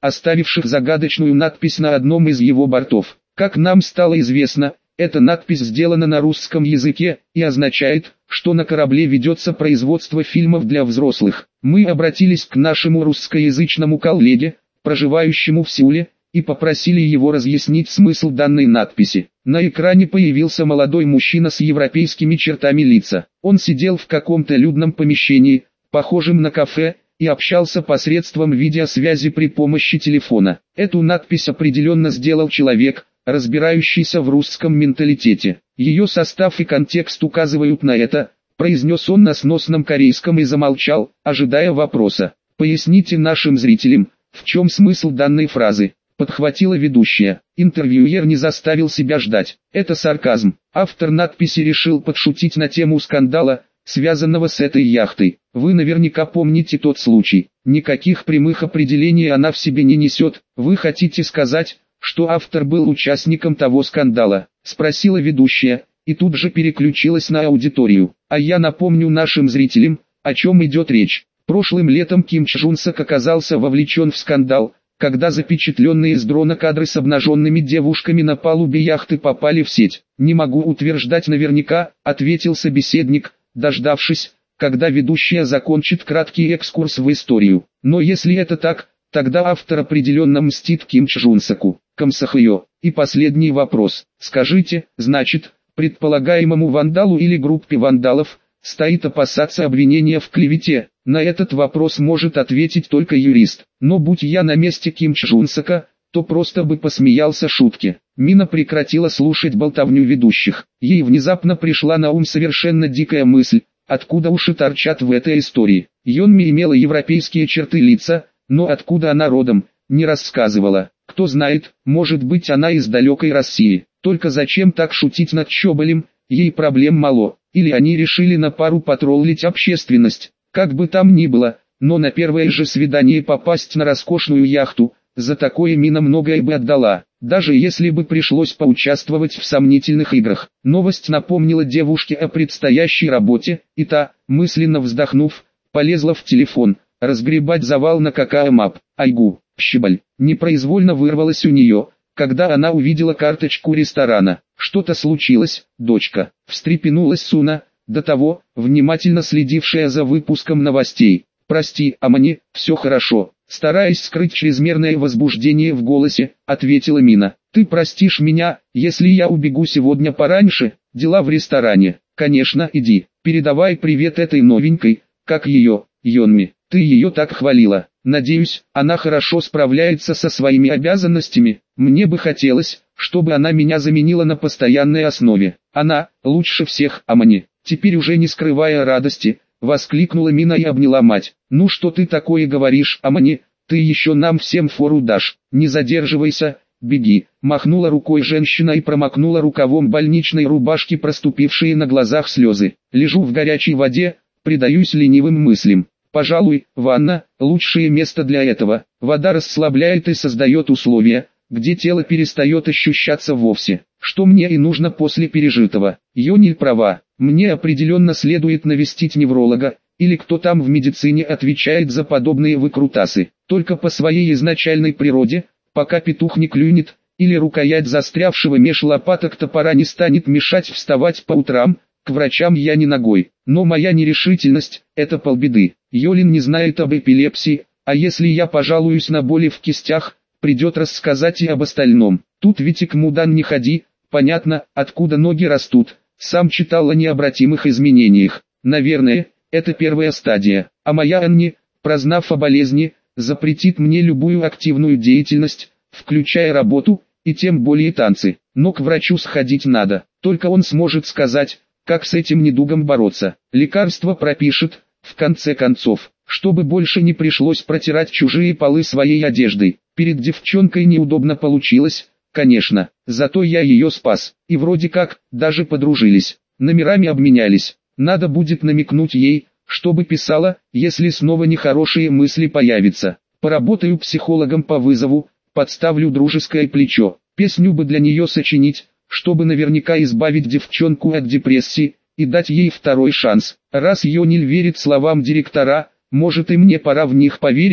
оставивших загадочную надпись на одном из его бортов. Как нам стало известно, эта надпись сделана на русском языке и означает, что на корабле ведется производство фильмов для взрослых. Мы обратились к нашему русскоязычному коллеге, проживающему в Сеуле, и попросили его разъяснить смысл данной надписи. На экране появился молодой мужчина с европейскими чертами лица. Он сидел в каком-то людном помещении, похожем на кафе, и общался посредством видеосвязи при помощи телефона. Эту надпись определенно сделал человек, разбирающийся в русском менталитете. Ее состав и контекст указывают на это, произнес он на сносном корейском и замолчал, ожидая вопроса. Поясните нашим зрителям, в чем смысл данной фразы? Подхватила ведущая. Интервьюер не заставил себя ждать. Это сарказм. Автор надписи решил подшутить на тему скандала, связанного с этой яхтой. Вы наверняка помните тот случай. Никаких прямых определений она в себе не несет. Вы хотите сказать, что автор был участником того скандала? Спросила ведущая, и тут же переключилась на аудиторию. А я напомню нашим зрителям, о чем идет речь. Прошлым летом Ким Чжун Сок оказался вовлечен в скандал, когда запечатленные с дрона кадры с обнаженными девушками на палубе яхты попали в сеть. «Не могу утверждать наверняка», — ответил собеседник, дождавшись, когда ведущая закончит краткий экскурс в историю. «Но если это так, тогда автор определенно мстит Ким Чжун Соку». Камсахайо. И последний вопрос. Скажите, значит, предполагаемому вандалу или группе вандалов стоит опасаться обвинения в клевете? На этот вопрос может ответить только юрист. Но будь я на месте Ким Чжун Сока, то просто бы посмеялся шутке. Мина прекратила слушать болтовню ведущих. Ей внезапно пришла на ум совершенно дикая мысль, откуда уши торчат в этой истории. Йонми имела европейские черты лица, но откуда она родом, не рассказывала. Кто знает, может быть она из далекой России. Только зачем так шутить над Чоболем, ей проблем мало. Или они решили на пару потроллить общественность. Как бы там ни было, но на первое же свидание попасть на роскошную яхту, за такое Мина многое бы отдала, даже если бы пришлось поучаствовать в сомнительных играх. Новость напомнила девушке о предстоящей работе, и та, мысленно вздохнув, полезла в телефон, разгребать завал на какао-мап. Айгу, пщебаль, непроизвольно вырвалась у нее, когда она увидела карточку ресторана. Что-то случилось, дочка, встрепенулась Суна, до того, внимательно следившая за выпуском новостей. «Прости, Амани, все хорошо», стараясь скрыть чрезмерное возбуждение в голосе, ответила Мина. «Ты простишь меня, если я убегу сегодня пораньше? Дела в ресторане». «Конечно, иди, передавай привет этой новенькой, как ее, Йонми, ты ее так хвалила. Надеюсь, она хорошо справляется со своими обязанностями. Мне бы хотелось, чтобы она меня заменила на постоянной основе. Она, лучше всех, Амани». Теперь уже не скрывая радости, воскликнула Мина и обняла мать. «Ну что ты такое говоришь, Амани, ты еще нам всем фору дашь, не задерживайся, беги», махнула рукой женщина и промокнула рукавом больничной рубашки проступившие на глазах слезы. «Лежу в горячей воде, предаюсь ленивым мыслям. Пожалуй, ванна – лучшее место для этого. Вода расслабляет и создает условия, где тело перестает ощущаться вовсе, что мне и нужно после пережитого». Йониль права. Мне определенно следует навестить невролога, или кто там в медицине отвечает за подобные выкрутасы. Только по своей изначальной природе, пока петух не клюнет, или рукоять застрявшего меж лопаток топора не станет мешать вставать по утрам, к врачам я не ногой. Но моя нерешительность – это полбеды. Йолин не знает об эпилепсии, а если я пожалуюсь на боли в кистях, придет рассказать и об остальном. Тут ведь и к Мудан не ходи, понятно, откуда ноги растут. Сам читал о необратимых изменениях. Наверное, это первая стадия. А моя Анни, прознав о болезни, запретит мне любую активную деятельность, включая работу, и тем более танцы. Но к врачу сходить надо. Только он сможет сказать, как с этим недугом бороться. Лекарство пропишет, в конце концов, чтобы больше не пришлось протирать чужие полы своей одеждой. Перед девчонкой неудобно получилось, конечно, зато я ее спас, и вроде как, даже подружились, номерами обменялись. Надо будет намекнуть ей, чтобы писала, если снова нехорошие мысли появятся. Поработаю психологом по вызову, подставлю дружеское плечо, песню бы для нее сочинить, чтобы наверняка избавить девчонку от депрессии, и дать ей второй шанс. Раз Йониль верит словам директора, может и мне пора в них поверить.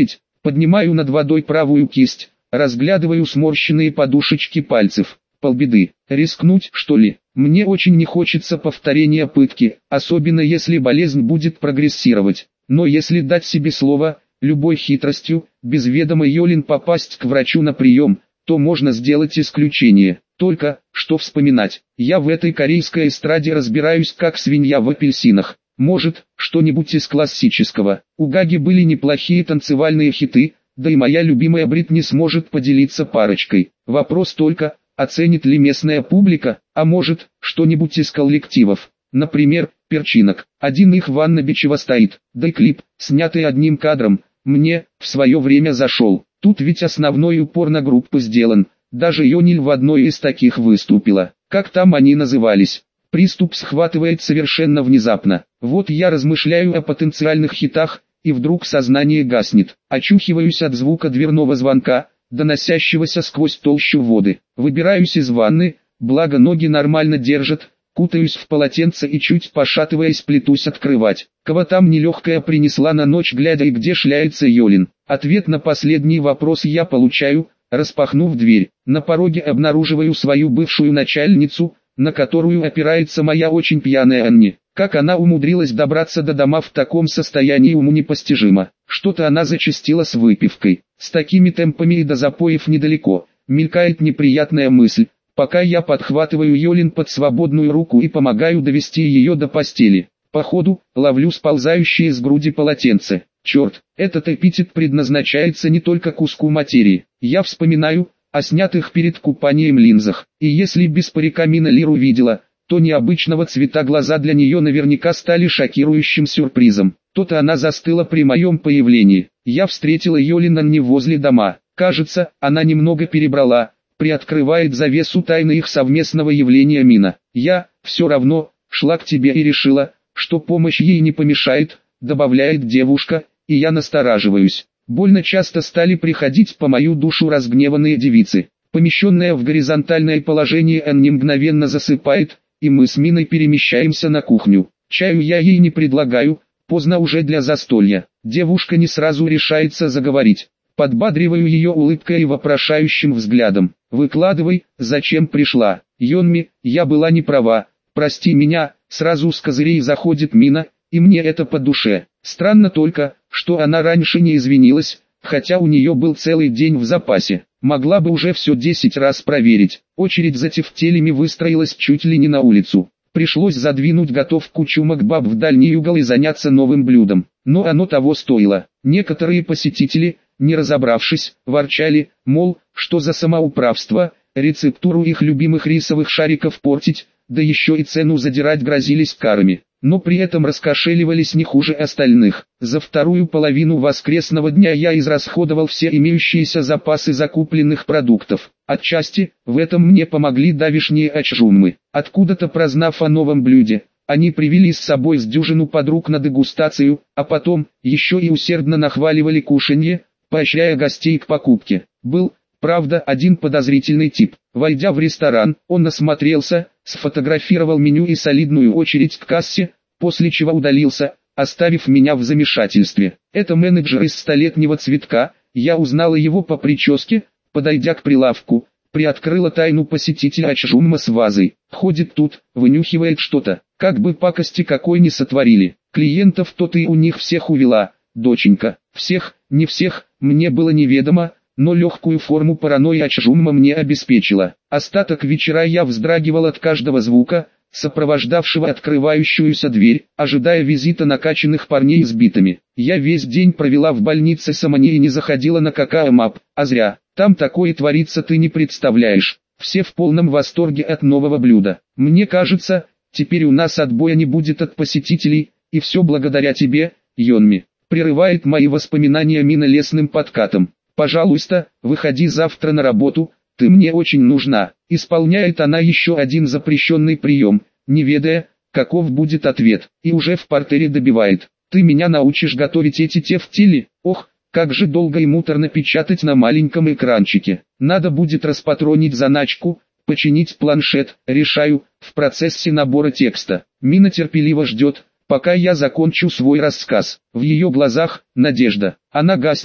Поднимаю над водой правую кисть, разглядываю сморщенные подушечки пальцев. Полбеды. Рискнуть, что ли? Мне очень не хочется повторения пытки, особенно если болезнь будет прогрессировать. Но если дать себе слово, любой хитростью, без ведома Йолин попасть к врачу на прием, то можно сделать исключение. Только, что вспоминать, я в этой корейской эстраде разбираюсь как свинья в апельсинах. Может, что-нибудь из классического. У Гаги были неплохие танцевальные хиты, да и моя любимая Бритни сможет поделиться парочкой. Вопрос только, оценит ли местная публика, а может, что-нибудь из коллективов. Например, перчинок. Один их Ванна Бичева стоит, да и клип, снятый одним кадром, мне в свое время зашел. Тут ведь основной упор на группы сделан. Даже Йониль в одной из таких выступила. Как там они назывались? Приступ схватывает совершенно внезапно. Вот я размышляю о потенциальных хитах, и вдруг сознание гаснет. Очухиваюсь от звука дверного звонка, доносящегося сквозь толщу воды. Выбираюсь из ванны, благо ноги нормально держат, кутаюсь в полотенце и чуть пошатываясь плетусь открывать. Кого там нелегкая принесла на ночь глядя и где шляется Йолин? Ответ на последний вопрос я получаю, распахнув дверь. На пороге обнаруживаю свою бывшую начальницу, на которую опирается моя очень пьяная Анни. Как она умудрилась добраться до дома в таком состоянии, уму непостижимо. Что-то она зачастила с выпивкой. С такими темпами и до запоев недалеко. Мелькает неприятная мысль, пока я подхватываю Йолин под свободную руку и помогаю довести ее до постели. По ходу, ловлю сползающие с груди полотенце. Черт, этот эпитет предназначается не только куску материи. Я вспоминаю о снятых перед купанием линзах. И если без парика Мина Лиру видела, то необычного цвета глаза для нее наверняка стали шокирующим сюрпризом. То-то она застыла при моем появлении. Я встретила Йолин не возле дома. Кажется, она немного перебрала, приоткрывает завесу тайны их совместного явления Мина. Я, все равно, шла к тебе и решила, что помощь ей не помешает, добавляет девушка, и я настораживаюсь. Больно часто стали приходить по мою душу разгневанные девицы. Помещенная в горизонтальное положение Анни мгновенно засыпает, и мы с Миной перемещаемся на кухню. Чаю я ей не предлагаю, поздно уже для застолья. Девушка не сразу решается заговорить. Подбадриваю ее улыбкой и вопрошающим взглядом. Выкладывай, зачем пришла. Йонми, я была не права, прости меня, сразу с козырей заходит Мина, и мне это по душе. Странно только, что она раньше не извинилась, хотя у нее был целый день в запасе. Могла бы уже все 10 раз проверить. Очередь за тефтелями выстроилась чуть ли не на улицу. Пришлось задвинуть готовку чумак-баб в дальний угол и заняться новым блюдом. Но оно того стоило. Некоторые посетители, не разобравшись, ворчали, мол, что за самоуправство, рецептуру их любимых рисовых шариков портить, да еще и цену задирать грозились карами. Но при этом раскошеливались не хуже остальных. За вторую половину воскресного дня я израсходовал все имеющиеся запасы закупленных продуктов. Отчасти, в этом мне помогли давишние ачжуммы. Откуда-то прознав о новом блюде, они привели с собой с дюжину подруг на дегустацию, а потом, еще и усердно нахваливали кушанье, поощряя гостей к покупке. Был, правда, один подозрительный тип. Войдя в ресторан, он осмотрелся, сфотографировал меню и солидную очередь к кассе, после чего удалился, оставив меня в замешательстве. Это менеджер из Столетнего Цветка, я узнала его по прическе, подойдя к прилавку, приоткрыла тайну посетителя ачжумма с вазой. Ходит тут, вынюхивает что-то, как бы пакости какой не сотворили. Клиентов-то ты у них всех увела, доченька. Всех, не всех, мне было неведомо, но легкую форму паранойи ачжумма мне обеспечила. Остаток вечера я вздрагивал от каждого звука, сопровождавшего открывающуюся дверь, ожидая визита накачанных парней с битами. Я весь день провела в больнице Самани и не заходила на какао-мап, а зря. Там такое творится, ты не представляешь. Все в полном восторге от нового блюда. Мне кажется, теперь у нас отбоя не будет от посетителей, и все благодаря тебе, Йонми. Прерывает мои воспоминания Мина лесным подкатом. Пожалуйста, выходи завтра на работу, ты мне очень нужна. Исполняет она еще один запрещенный прием, не ведая, каков будет ответ, и уже в партере добивает. Ты меня научишь готовить эти тефтели? Ох, как же долго и муторно печатать на маленьком экранчике. Надо будет распатронить заначку, починить планшет, решаю, в процессе набора текста. Мина терпеливо ждет, пока я закончу свой рассказ. В ее глазах надежда. Она гаснет,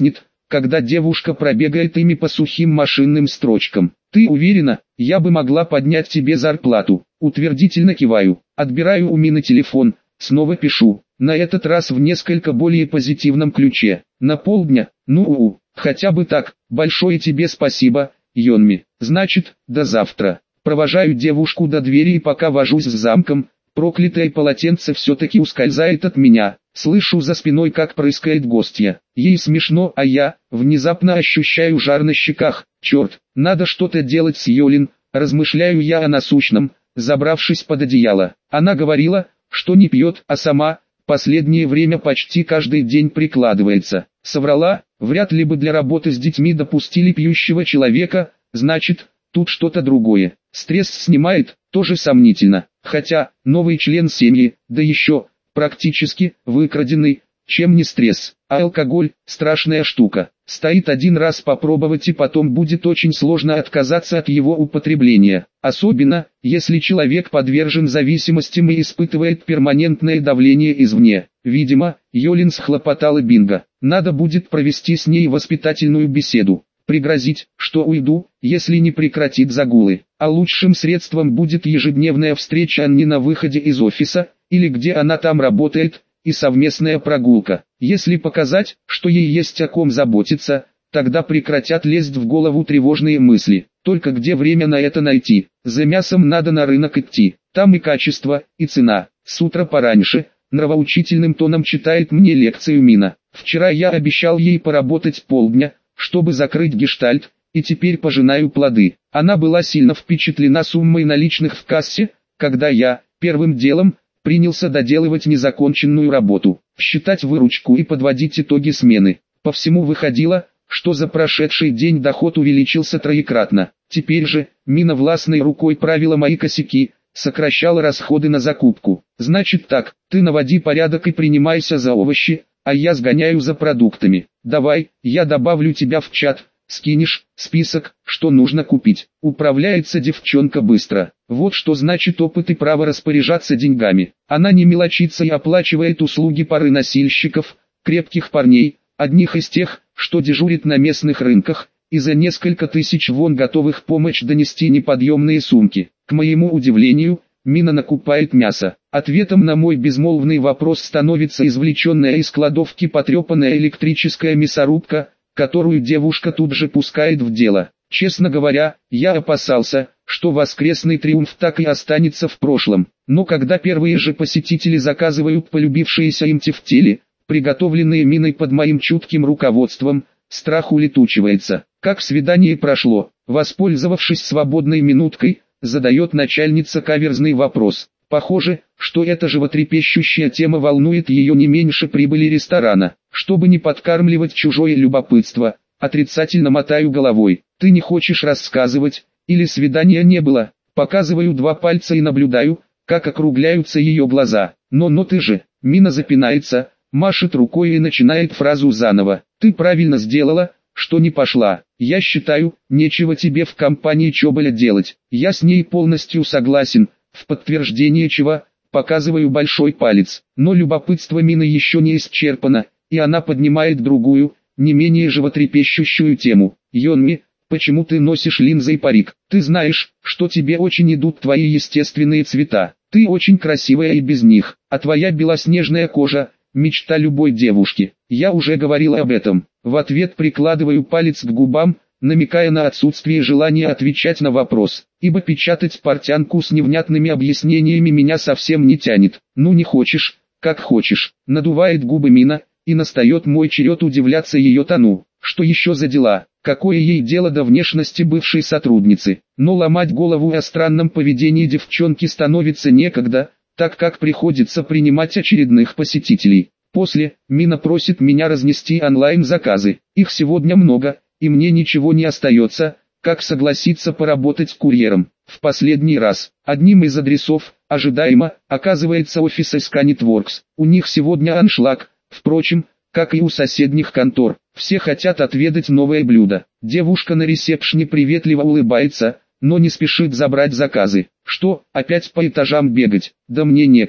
когда девушка пробегает ими по сухим машинным строчкам. «Ты уверена, я бы могла поднять тебе зарплату?» Утвердительно киваю. Отбираю у Мины телефон, снова пишу. На этот раз в несколько более позитивном ключе. «На полдня? Ну, хотя бы так. Большое тебе спасибо, Йонми. Значит, до завтра». Провожаю девушку до двери и пока вожусь с замком, проклятое полотенце все-таки ускользает от меня. Слышу за спиной, как прыскает гостья. Ей смешно, а я внезапно ощущаю жар на щеках. Черт, надо что-то делать с Йолин, размышляю я о насущном, забравшись под одеяло. Она говорила, что не пьет, а сама последнее время почти каждый день прикладывается. Соврала, вряд ли бы для работы с детьми допустили пьющего человека, значит, тут что-то другое. Стресс снимает, тоже сомнительно. Хотя, новый член семьи, да еще практически выкраденный, чем не стресс. А алкоголь – страшная штука. Стоит один раз попробовать и потом будет очень сложно отказаться от его употребления. Особенно, если человек подвержен зависимостям и испытывает перманентное давление извне. Видимо, Йолин схлопотала бинго. Надо будет провести с ней воспитательную беседу. Пригрозить, что уйду, если не прекратит загулы. А лучшим средством будет ежедневная встреча Анни на выходе из офиса, или где она там работает, и совместная прогулка. Если показать, что ей есть о ком заботиться, тогда прекратят лезть в голову тревожные мысли. Только где время на это найти? За мясом надо на рынок идти. Там и качество, и цена. С утра пораньше, нравоучительным тоном читает мне лекцию Мина. Вчера я обещал ей поработать полдня, чтобы закрыть гештальт, и теперь пожинаю плоды. Она была сильно впечатлена суммой наличных в кассе, когда я, первым делом, принялся доделывать незаконченную работу, считать выручку и подводить итоги смены. По всему выходило, что за прошедший день доход увеличился троекратно. Теперь же, Мина властной рукой правила мои косяки, сокращала расходы на закупку. «Значит так, ты наводи порядок и принимайся за овощи, а я сгоняю за продуктами. Давай, я добавлю тебя в чат, скинешь список, что нужно купить». Управляется девчонка быстро. Вот что значит опыт и право распоряжаться деньгами. Она не мелочится и оплачивает услуги пары носильщиков, крепких парней, одних из тех, что дежурит на местных рынках, и за несколько тысяч вон готовых помочь донести неподъемные сумки. К моему удивлению, Мина накупает мясо. Ответом на мой безмолвный вопрос становится извлеченная из кладовки потрепанная электрическая мясорубка, которую девушка тут же пускает в дело. Честно говоря, я опасался, что воскресный триумф так и останется в прошлом. Но когда первые же посетители заказывают полюбившиеся им тефтели, приготовленные Миной под моим чутким руководством, страх улетучивается. Как свидание прошло? Воспользовавшись свободной минуткой, задает начальница каверзный вопрос. Похоже, что эта животрепещущая тема волнует ее не меньше прибыли ресторана. Чтобы не подкармливать чужое любопытство, отрицательно мотаю головой. Ты не хочешь рассказывать, или свидания не было? Показываю два пальца и наблюдаю, как округляются ее глаза. Но ты же, Мина запинается, машет рукой и начинает фразу заново. Ты правильно сделала, что не пошла. Я считаю, нечего тебе в компании Чоболя делать. Я с ней полностью согласен, в подтверждение чего показываю большой палец. Но любопытство Мины еще не исчерпано, и она поднимает другую, не менее животрепещущую тему. Йонми, почему ты носишь линзы и парик? Ты знаешь, что тебе очень идут твои естественные цвета. Ты очень красивая и без них, а твоя белоснежная кожа – мечта любой девушки. Я уже говорил об этом. В ответ прикладываю палец к губам, намекая на отсутствие желания отвечать на вопрос, ибо печатать портянку с невнятными объяснениями меня совсем не тянет. Ну не хочешь, как хочешь. Надувает губы Мина, и настает мой черед удивляться ее тону. Что еще за дела? Какое ей дело до внешности бывшей сотрудницы? Но ломать голову о странном поведении девчонки становится некогда, так как приходится принимать очередных посетителей. После, Мина просит меня разнести онлайн-заказы. Их сегодня много, и мне ничего не остается, как согласиться поработать курьером. В последний раз, одним из адресов, ожидаемо, оказывается офис Scanetworks. У них сегодня аншлаг, впрочем, как и у соседних контор. Все хотят отведать новое блюдо. Девушка на ресепшне приветливо улыбается, но не спешит забрать заказы. Что, опять по этажам бегать? Да мне некогда.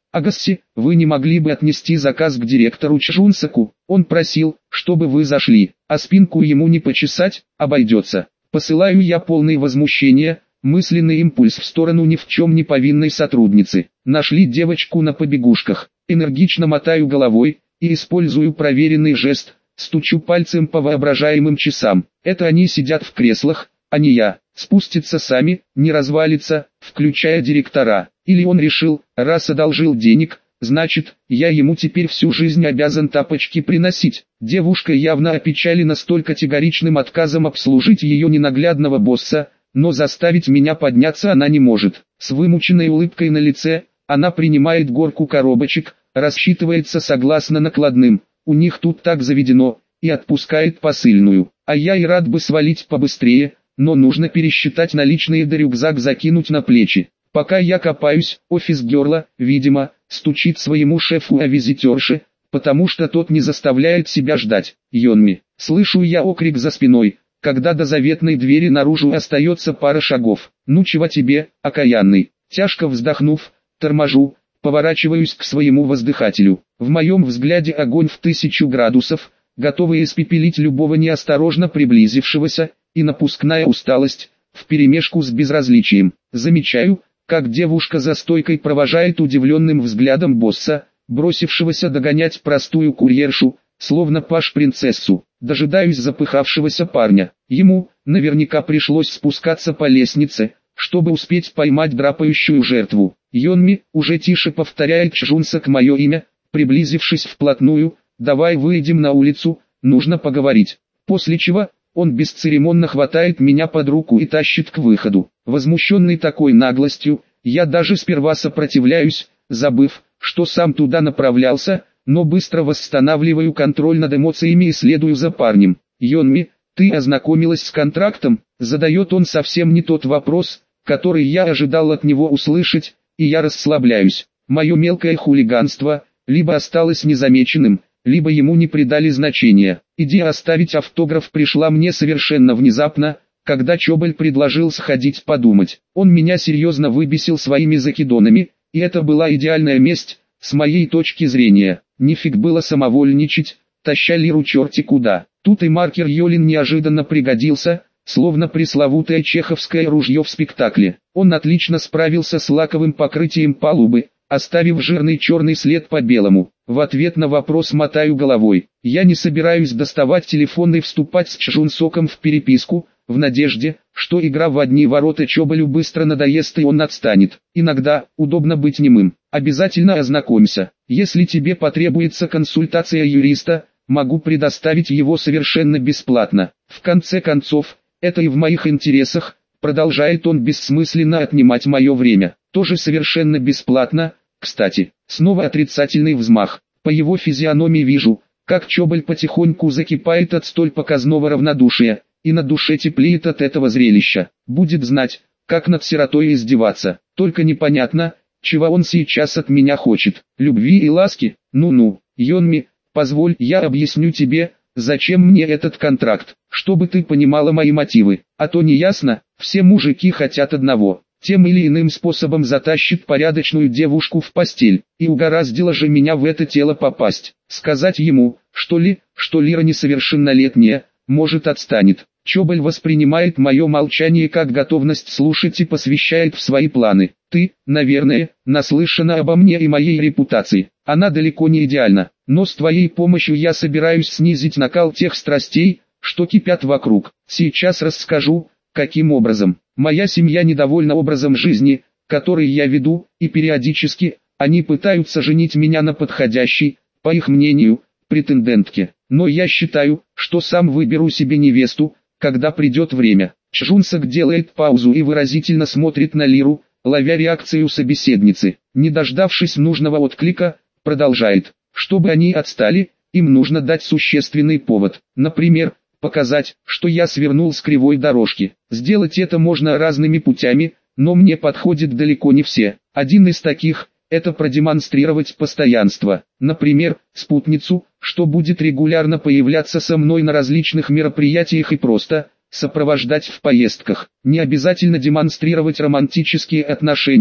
Агасси, вы не могли бы отнести заказ к директору Чжунсаку? Он просил, чтобы вы зашли, а спинку ему не почесать, обойдется. Посылаю я полный возмущения, мысленный импульс в сторону ни в чем не повинной сотрудницы. Нашли девочку на побегушках. Энергично мотаю головой и использую проверенный жест, стучу пальцем по воображаемым часам. Это они сидят в креслах, а не я. Спустятся сами, не развалится, включая директора. Или он решил, раз одолжил денег, значит, я ему теперь всю жизнь обязан тапочки приносить. Девушка явно опечалена столь категоричным отказом обслужить ее ненаглядного босса, но заставить меня подняться она не может. С вымученной улыбкой на лице, она принимает горку коробочек, рассчитывается согласно накладным, у них тут так заведено, и отпускает посыльную. А я и рад бы свалить побыстрее, но нужно пересчитать наличные да рюкзак закинуть на плечи. Пока я копаюсь, офис-герла, видимо, стучит своему шефу о визитерше, потому что тот не заставляет себя ждать. Йонми, слышу я окрик за спиной, когда до заветной двери наружу остается пара шагов. Ну чего тебе, окаянный? Тяжко вздохнув, торможу, поворачиваюсь к своему воздыхателю. В моем взгляде огонь в 1000 градусов, готовый испепелить любого неосторожно приблизившегося, и напускная усталость, вперемешку с безразличием. Замечаю, как девушка за стойкой провожает удивленным взглядом босса, бросившегося догонять простую курьершу, словно паж-принцессу. Дожидаюсь запыхавшегося парня. Ему, наверняка пришлось спускаться по лестнице, чтобы успеть поймать драпающую жертву. Йонми уже тише повторяет Чжунсак мое имя, приблизившись вплотную, давай выйдем на улицу, нужно поговорить. После чего, он бесцеремонно хватает меня под руку и тащит к выходу. Возмущенный такой наглостью, я даже сперва сопротивляюсь, забыв, что сам туда направлялся, но быстро восстанавливаю контроль над эмоциями и следую за парнем. Йонми, ты ознакомилась с контрактом? Задает он совсем не тот вопрос, который я ожидал от него услышать, и я расслабляюсь. Мое мелкое хулиганство, либо осталось незамеченным, либо ему не придали значения. Идея оставить автограф пришла мне совершенно внезапно, когда Чоболь предложил сходить подумать. Он меня серьезно выбесил своими закидонами, и это была идеальная месть, с моей точки зрения. Нифиг было самовольничать, таща Лиру черти куда. Тут и маркер Йолин неожиданно пригодился, словно пресловутое чеховское ружье в спектакле. Он отлично справился с лаковым покрытием палубы, оставив жирный черный след по белому. В ответ на вопрос мотаю головой. Я не собираюсь доставать телефон и вступать с Чжунсоком в переписку, в надежде, что игра в одни ворота Чоболю быстро надоест и он отстанет. Иногда, удобно быть немым. Обязательно ознакомься. Если тебе потребуется консультация юриста, могу предоставить его совершенно бесплатно. В конце концов, это и в моих интересах, продолжает он бессмысленно отнимать мое время. Тоже совершенно бесплатно. Кстати, снова отрицательный взмах. По его физиономии вижу, как Чоболь потихоньку закипает от столь показного равнодушия, и на душе теплеет от этого зрелища. Будет знать, как над сиротой издеваться. Только непонятно, чего он сейчас от меня хочет. Любви и ласки? Ну-ну, Йонми, позволь я объясню тебе, зачем мне этот контракт, чтобы ты понимала мои мотивы. А то не ясно, все мужики хотят одного. Тем или иным способом затащит порядочную девушку в постель, и угораздило же меня в это тело попасть. Сказать ему, что Лира несовершеннолетняя, может отстанет. Чоболь воспринимает мое молчание как готовность слушать и посвящает в свои планы. Ты, наверное, наслышана обо мне и моей репутации. Она далеко не идеальна, но с твоей помощью я собираюсь снизить накал тех страстей, что кипят вокруг. Сейчас расскажу, каким образом. Моя семья недовольна образом жизни, который я веду, и периодически, они пытаются женить меня на подходящей, по их мнению, претендентке. Но я считаю, что сам выберу себе невесту, когда придет время. Чжунсак делает паузу и выразительно смотрит на Лиру, ловя реакцию собеседницы. Не дождавшись нужного отклика, продолжает. Чтобы они отстали, им нужно дать существенный повод. Например, показать, что я свернул с кривой дорожки. Сделать это можно разными путями, но мне подходит далеко не все. Один из таких – это продемонстрировать постоянство. Например, спутницу, что будет регулярно появляться со мной на различных мероприятиях и просто сопровождать в поездках. Не обязательно демонстрировать романтические отношения,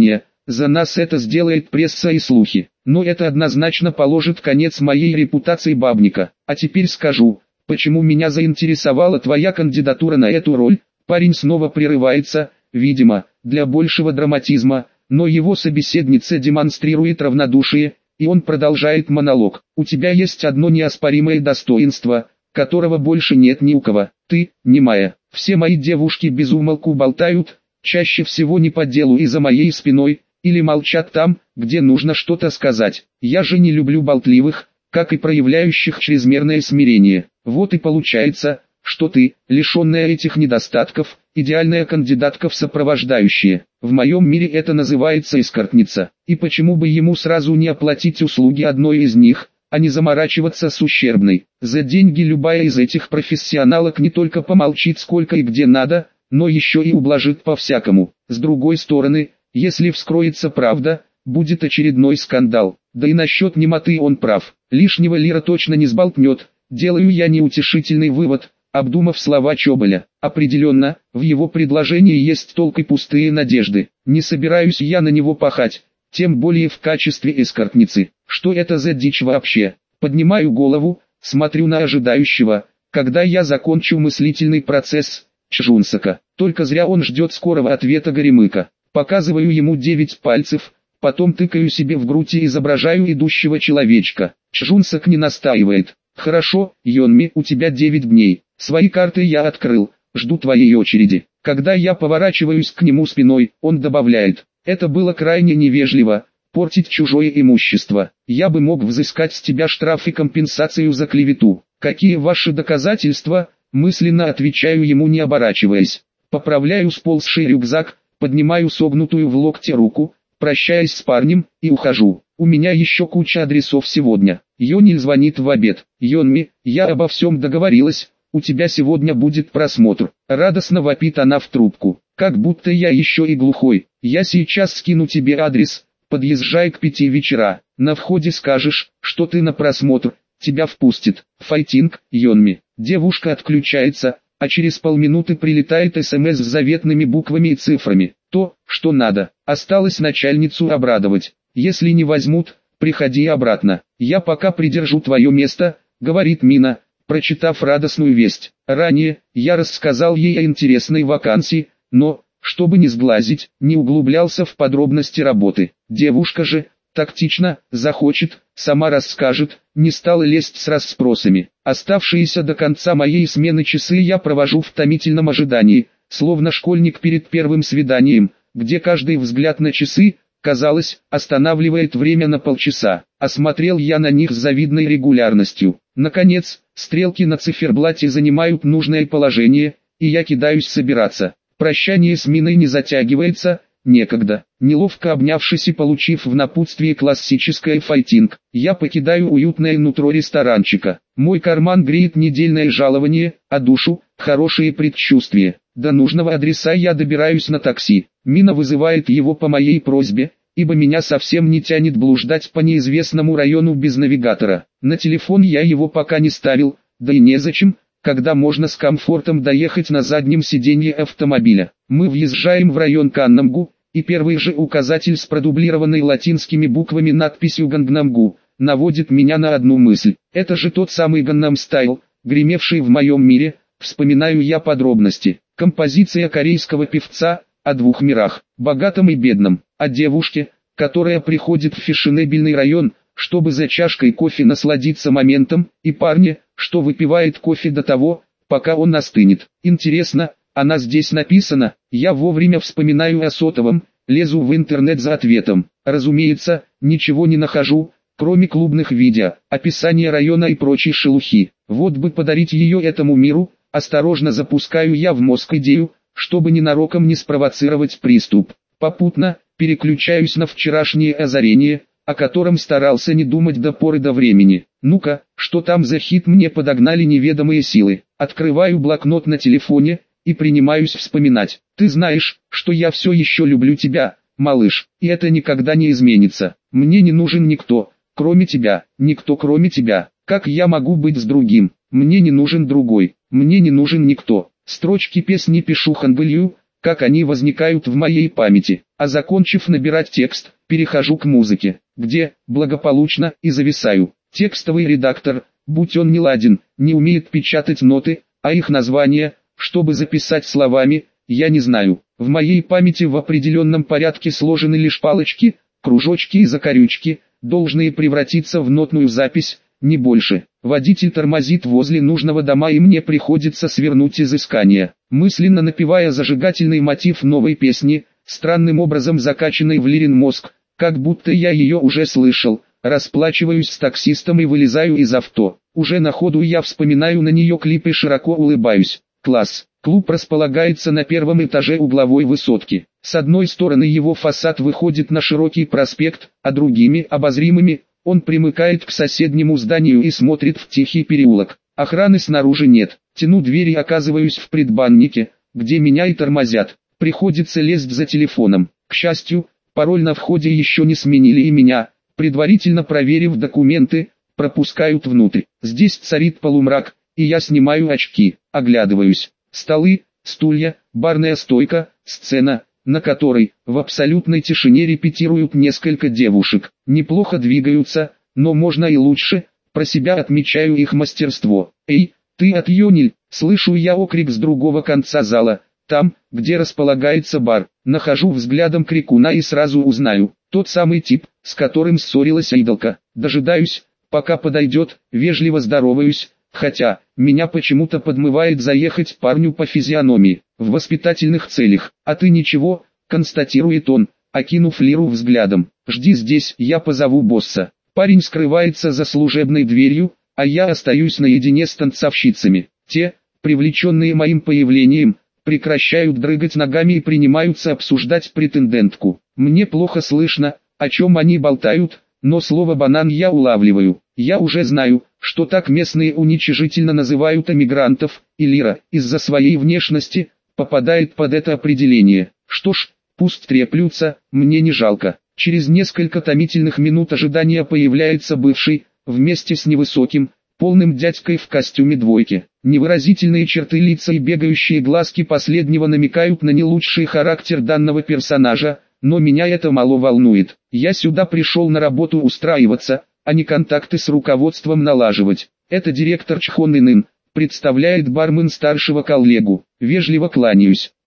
За нас это сделает пресса и слухи. Но это однозначно положит конец моей репутации бабника. А теперь скажу, почему меня заинтересовала твоя кандидатура на эту роль? Парень снова прерывается, видимо, для большего драматизма, но его собеседница демонстрирует равнодушие, и он продолжает монолог. У тебя есть одно неоспоримое достоинство, которого больше нет ни у кого. Ты, немая. Все мои девушки без умолку болтают, чаще всего не по делу и за моей спиной, или молчат там, где нужно что-то сказать. Я же не люблю болтливых, как и проявляющих чрезмерное смирение. Вот и получается, что ты, лишенная этих недостатков, идеальная кандидатка в сопровождающие. В моем мире это называется эскортница. И почему бы ему сразу не оплатить услуги одной из них, а не заморачиваться с ущербной? За деньги любая из этих профессионалок не только помолчит сколько и где надо, но еще и ублажит по-всякому. С другой стороны, если вскроется правда, будет очередной скандал. Да и насчет немоты он прав. Лишнего Лира точно не сболтнет. Делаю я неутешительный вывод, обдумав слова Чоболя. Определенно, в его предложении есть толк и пустые надежды. Не собираюсь я на него пахать, тем более в качестве эскортницы. Что это за дичь вообще? Поднимаю голову, смотрю на ожидающего, когда я закончу мыслительный процесс, Чжунсака. Только зря он ждет скорого ответа Горемыка. Показываю ему 9 пальцев, потом тыкаю себе в грудь и изображаю идущего человечка. Чжунсак не настаивает. Хорошо, Йонми, у тебя 9 дней. Свои карты я открыл, жду твоей очереди. Когда я поворачиваюсь к нему спиной, он добавляет: это было крайне невежливо, портить чужое имущество. Я бы мог взыскать с тебя штраф и компенсацию за клевету. Какие ваши доказательства? Мысленно отвечаю ему, не оборачиваясь. Поправляю сползший рюкзак, поднимаю согнутую в локте руку, прощаясь с парнем, и ухожу. У меня еще куча адресов сегодня. Йониль звонит в обед. Йонми, я обо всем договорилась, у тебя сегодня будет просмотр. Радостно вопит она в трубку. Как будто я еще и глухой. Я сейчас скину тебе адрес, подъезжай к 5 вечера. На входе скажешь, что ты на просмотр, тебя впустит. Файтинг, Йонми. Девушка отключается, а через полминуты прилетает СМС с заветными буквами и цифрами. То, что надо. Осталось начальницу обрадовать. Если не возьмут, приходи обратно. Я пока придержу твое место, говорит Мина, прочитав радостную весть. Ранее, я рассказал ей о интересной вакансии, но, чтобы не сглазить, не углублялся в подробности работы. Девушка же, тактично, захочет, сама расскажет, не стала лезть с расспросами. Оставшиеся до конца моей смены часы я провожу в томительном ожидании, словно школьник перед первым свиданием, где каждый взгляд на часы, казалось, останавливает время на полчаса. Осмотрел я на них с завидной регулярностью. Наконец, стрелки на циферблате занимают нужное положение, и я кидаюсь собираться. Прощание с Миной не затягивается, некогда. Неловко обнявшись и получив в напутствие классическое файтинг, я покидаю уютное нутро ресторанчика. Мой карман греет недельное жалование, а душу – хорошие предчувствия. До нужного адреса я добираюсь на такси. Мина вызывает его по моей просьбе, ибо меня совсем не тянет блуждать по неизвестному району без навигатора. На телефон я его пока не ставил, да и незачем, когда можно с комфортом доехать на заднем сиденье автомобиля. Мы въезжаем в район Каннамгу, и первый же указатель с продублированной латинскими буквами надписью «Гангнамгу» наводит меня на одну мысль. Это же тот самый Gangnam Style, гремевший в моем мире. Вспоминаю я подробности. Композиция корейского певца о двух мирах, богатом и бедном, о девушке, которая приходит в фешенебельный район, чтобы за чашкой кофе насладиться моментом, и парне, что выпивает кофе до того, пока он остынет. Интересно, она здесь написана? Я вовремя вспоминаю о сотовом, лезу в интернет за ответом. Разумеется, ничего не нахожу, кроме клубных видео, описания района и прочей шелухи. Вот бы подарить ее этому миру. Осторожно запускаю я в мозг идею, чтобы ненароком не спровоцировать приступ. Попутно, переключаюсь на вчерашнее озарение, о котором старался не думать до поры до времени. Ну-ка, что там за хит мне подогнали неведомые силы? Открываю блокнот на телефоне, и принимаюсь вспоминать. Ты знаешь, что я все еще люблю тебя, малыш, и это никогда не изменится. Мне не нужен никто, кроме тебя, никто кроме тебя. Как я могу быть с другим? Мне не нужен другой, мне не нужен никто. Строчки песни пишу хангылью, как они возникают в моей памяти. а закончив набирать текст, перехожу к музыке, где, благополучно, и зависаю. Текстовый редактор, будь он неладен, не умеет печатать ноты, а их названия, чтобы записать словами, я не знаю. В моей памяти в определенном порядке сложены лишь палочки, кружочки и закорючки, должные превратиться в нотную запись, не больше. Водитель тормозит возле нужного дома и мне приходится свернуть изыскание, мысленно напевая зажигательный мотив новой песни, странным образом закачанный в Лирин мозг, как будто я ее уже слышал. Расплачиваюсь с таксистом и вылезаю из авто. Уже на ходу я вспоминаю на нее клип и широко улыбаюсь. Класс. Клуб располагается на первом этаже угловой высотки. С одной стороны его фасад выходит на широкий проспект, а другими, обозримыми, он примыкает к соседнему зданию и смотрит в тихий переулок. Охраны снаружи нет. Тяну дверь и оказываюсь в предбаннике, где меня и тормозят. Приходится лезть за телефоном. К счастью, пароль на входе еще не сменили и меня, предварительно проверив документы, пропускают внутрь. Здесь царит полумрак, и я снимаю очки, оглядываюсь. Столы, стулья, барная стойка, сцена, на которой, в абсолютной тишине репетируют несколько девушек. Неплохо двигаются, но можно и лучше, про себя отмечаю их мастерство. «Эй, ты отъёниль!» — слышу я окрик с другого конца зала. Там, где располагается бар, нахожу взглядом крикуна и сразу узнаю. Тот самый тип, с которым ссорилась идолка. Дожидаюсь, пока подойдет, вежливо здороваюсь, хотя, меня почему-то подмывает заехать парню по физиономии, в воспитательных целях. «А ты ничего», — констатирует он, окинув Лиру взглядом. «Жди здесь, я позову босса». Парень скрывается за служебной дверью, а я остаюсь наедине с танцовщицами. Те, привлеченные моим появлением, прекращают дрыгать ногами и принимаются обсуждать претендентку. Мне плохо слышно, о чем они болтают, но слово «банан» я улавливаю. Я уже знаю, что так местные уничижительно называют эмигрантов, и Лира, из-за своей внешности, попадает под это определение. Что ж, пусть треплются, мне не жалко. Через несколько томительных минут ожидания появляется бывший, вместе с невысоким, полным дядькой в костюме двойки. Невыразительные черты лица и бегающие глазки последнего намекают на не лучший характер данного персонажа, но меня это мало волнует. Я сюда пришел на работу устраиваться, а не контакты с руководством налаживать. Это директор Чхон Ин Ин, представляет бармен старшего коллегу. Вежливо кланяюсь.